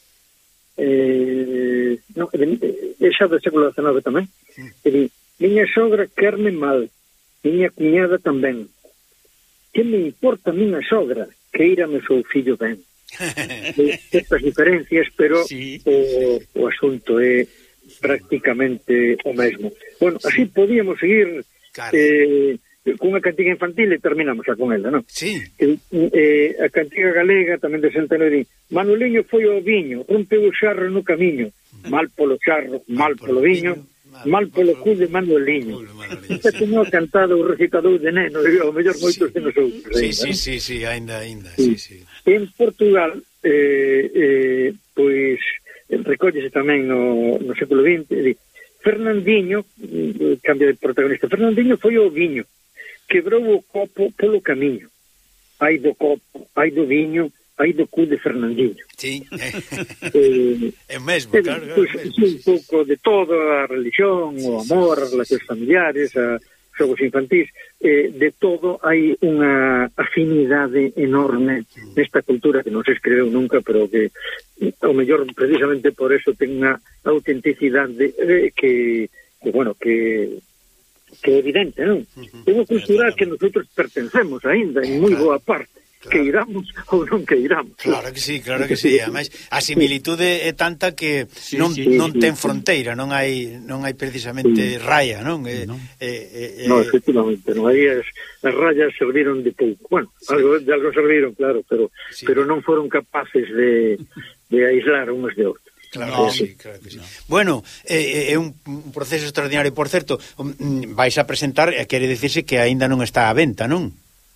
eh, no, é xa do século dezenove tamén. E di, miña sogra querme mal, miña cuñada tamén. Que me importa a miña sogra, queirame o seu fillo ben. Estas diferencias, pero sí, o, sí. o asunto é prácticamente o mesmo. Bueno, así podíamos seguir claro. eh, cunha cantiga infantil e terminamos xa con ela, non? Sí. Eh, eh, a cantiga galega tamén de Santa Noerín: Manueliño foi ao viño, rompeu o xarro no camiño, mal polo xarro, mal polo viño, mal polo cu de Manueliño. Esta que non cantado o recitador de neno, e ao mellor moitos de nosotros. Sí, sí, sí, sí, ainda, ainda, sí, sí. En Portugal, eh, eh, pois, recóllese tamén no, no século vinte, di, Fernandinho, cambia de protagonista, Fernandinho foi ao viño, quebrou o copo polo camiño. Ai do copo, ai do viño, ai do cu de Fernandinho. Sí, eh, é mesmo, eh, claro. Pues, sí, un pouco de todo, a religión, o amor, as relacións familiares, a xogos infantís, eh, de todo hai unha afinidade enorme nesta cultura que non se escribeu nunca, pero que ao mellor precisamente por eso ten unha autenticidade eh, que, que, bueno, que que é evidente, non? É unha cultura que nosotros pertencemos aínda en moi boa parte. Claro. Que iramos ou non que iramos. Claro que sí, claro que sí. Ademais, a similitude é tanta que sí, non, sí, non sí, ten fronteira, non hai non hai precisamente sí. raya, non? Eh, no. Eh, eh, no, efectivamente, non hai as, as rayas serviron de pouco. Bueno, sí. algo, de algo serviron, claro, pero sí. pero non foron capaces de, de aislar uns de outros. Claro, no, que sí, claro que sí. No. Bueno, é eh, eh, un, un proceso extraordinario, por certo, um, vais a presentar, eh, quere dicirse que aínda non está á venta, non?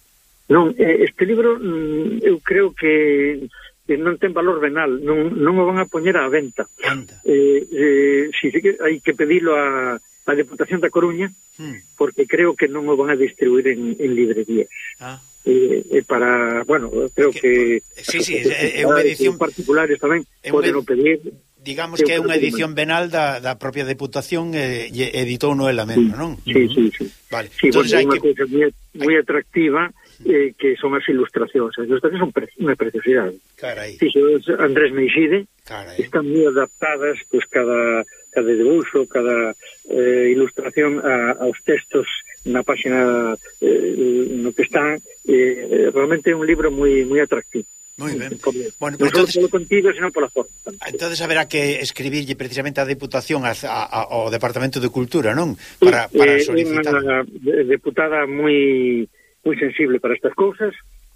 Non, este libro eu creo que non ten valor venal, non, non o van a poñer á venta. Eh, eh, si, si que hai que pedilo a, a Deputación da Coruña, hmm. porque creo que non o van a distribuir en, en librerías. Ah. Eh, eh, para, bueno, creo que... que sí, sí, é unha edición... particulares tamén poden o pedir... Digamos que é unha edición venal da, da propia Deputación e eh, editou no ela mesma, non? Sí, sí, sí. Vale. Sí, bueno, é unha que... cousa moi, moi atractiva, eh, que son as ilustracións. As ilustracións son pre unha preciosidade. Carai. Sí, Andrés Meixide, Carai. Están moi adaptadas, pues, cada, cada debuxo, cada eh, ilustración a, aos textos na página eh, no que están. Eh, realmente é un libro moi moi atractivo. Moi ben. Bueno, pero entonces, non polo contigo, senón pola forma. Entonces haberá que escribirlle precisamente a Deputación a, a, ao Departamento de Cultura, non? Para, para solicitar. É unha deputada moi moi sensible para estas cousas,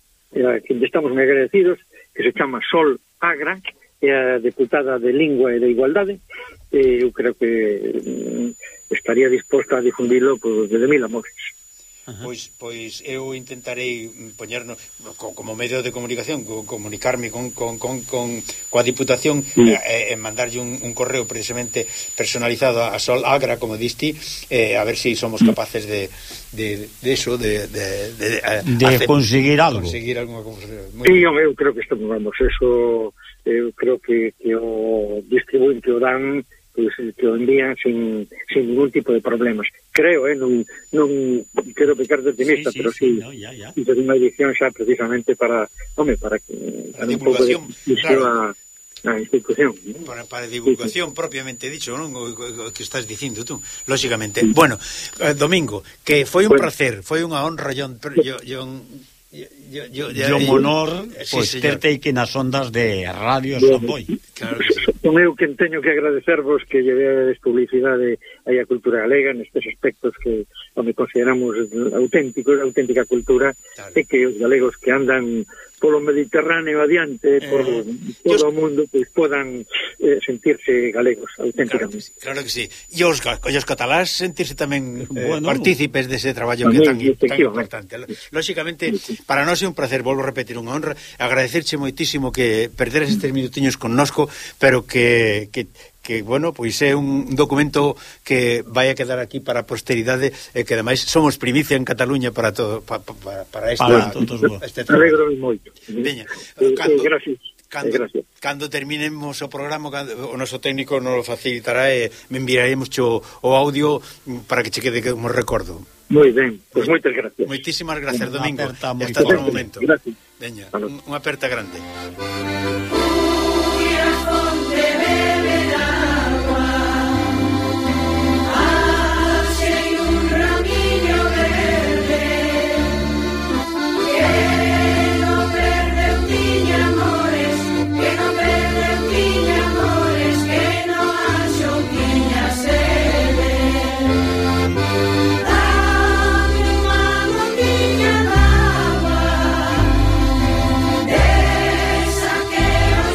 e a quien estamos moi agradecidos, que se chama Sol Agra, é a deputada de Lingua e de Igualdade, e eu creo que mm, estaría disposta a difundilo pues, de mil amores. Ajá. Pois pois eu intentarei poñernos como medio de comunicación, comunicarme con con con con coa Diputación sí. e, e mandarlle un, un correo precisamente personalizado a Sol Agra, como diste, eh, a ver se si somos capaces de de de eso de de de, de, de hacer, conseguir algo. Conseguir algo como sí, eu, eu creo que estamos vamos, eso eu creo que que o distribuen que o dan pues, que o envían sin, sin ningún tipo de problemas. Creo, eh, non, non quero pecar de optimista, sí, sí, pero sí, sí no, ya, ya. Hice unha edición xa precisamente para, home, para que para divulgación, claro. A institución, ¿no? Para, para divulgación sí, sí. propiamente dicho, non? O, o, o que estás dicindo tú, lógicamente. Sí. Bueno, eh, Domingo, que foi un bueno. placer, foi unha honra, John, yo, yo, yo, yo, yo, un honor, sí, pois pues, terte aquí nas ondas de Radio Samboy. Claro que sí. Son eu quen teño que agradecervos que llevedes publicidade aí a cultura galega nestes aspectos que onde consideramos auténticos, auténtica cultura, claro. E que os galegos que andan polo Mediterráneo adiante, por eh, todo o mundo, pois pues, podan eh, sentirse galegos auténticamente. Claro que sí. E os, os catalás sentirse tamén eh, bueno, partícipes dese traballo que é tan, tan importante. Lóxicamente, para nós é un placer, volvo a repetir, unha honra, agradecerche moitísimo que perderes estes minutiños connosco, pero que, que que, bueno, pois é un documento que vai a quedar aquí para a posteridade e que, ademais, somos primicia en Cataluña para todo, pa, pa, para esta... Para todos vos. Este alegro moito. Veña, eh, cando, eh, gracias. Cando, eh, cando terminemos o programa, cando, o noso técnico nos lo facilitará e me enviaremos o, o audio para que che quede como recordo. Moi ben, pois pues moitas gracias. Moitísimas gracias, Una Domingo. Hasta outro momento. Gracias. Veña, unha aperta grande. Esa que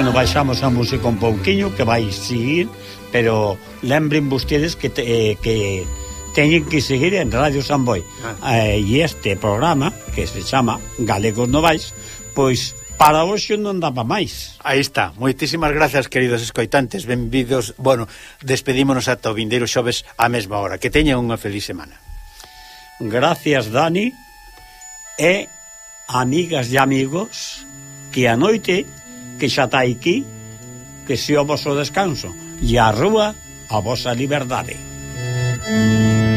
Bueno, baixamos a música un pouquiño que vai seguir, pero lembren vostedes que, te, eh, que teñen que seguir en Radio Samboy. Ah. Eh, e este programa, que se chama Galegos Novais, pois para hoxe non daba máis. Aí está. Moitísimas grazas, queridos escoitantes. Benvidos. Bueno, despedímonos ata o vindeiro xoves á mesma hora. Que teñan unha feliz semana. Gracias, Dani. E amigas e amigos, que a noite que xa está aquí, que se o voso descanso e a rúa a vosa liberdade.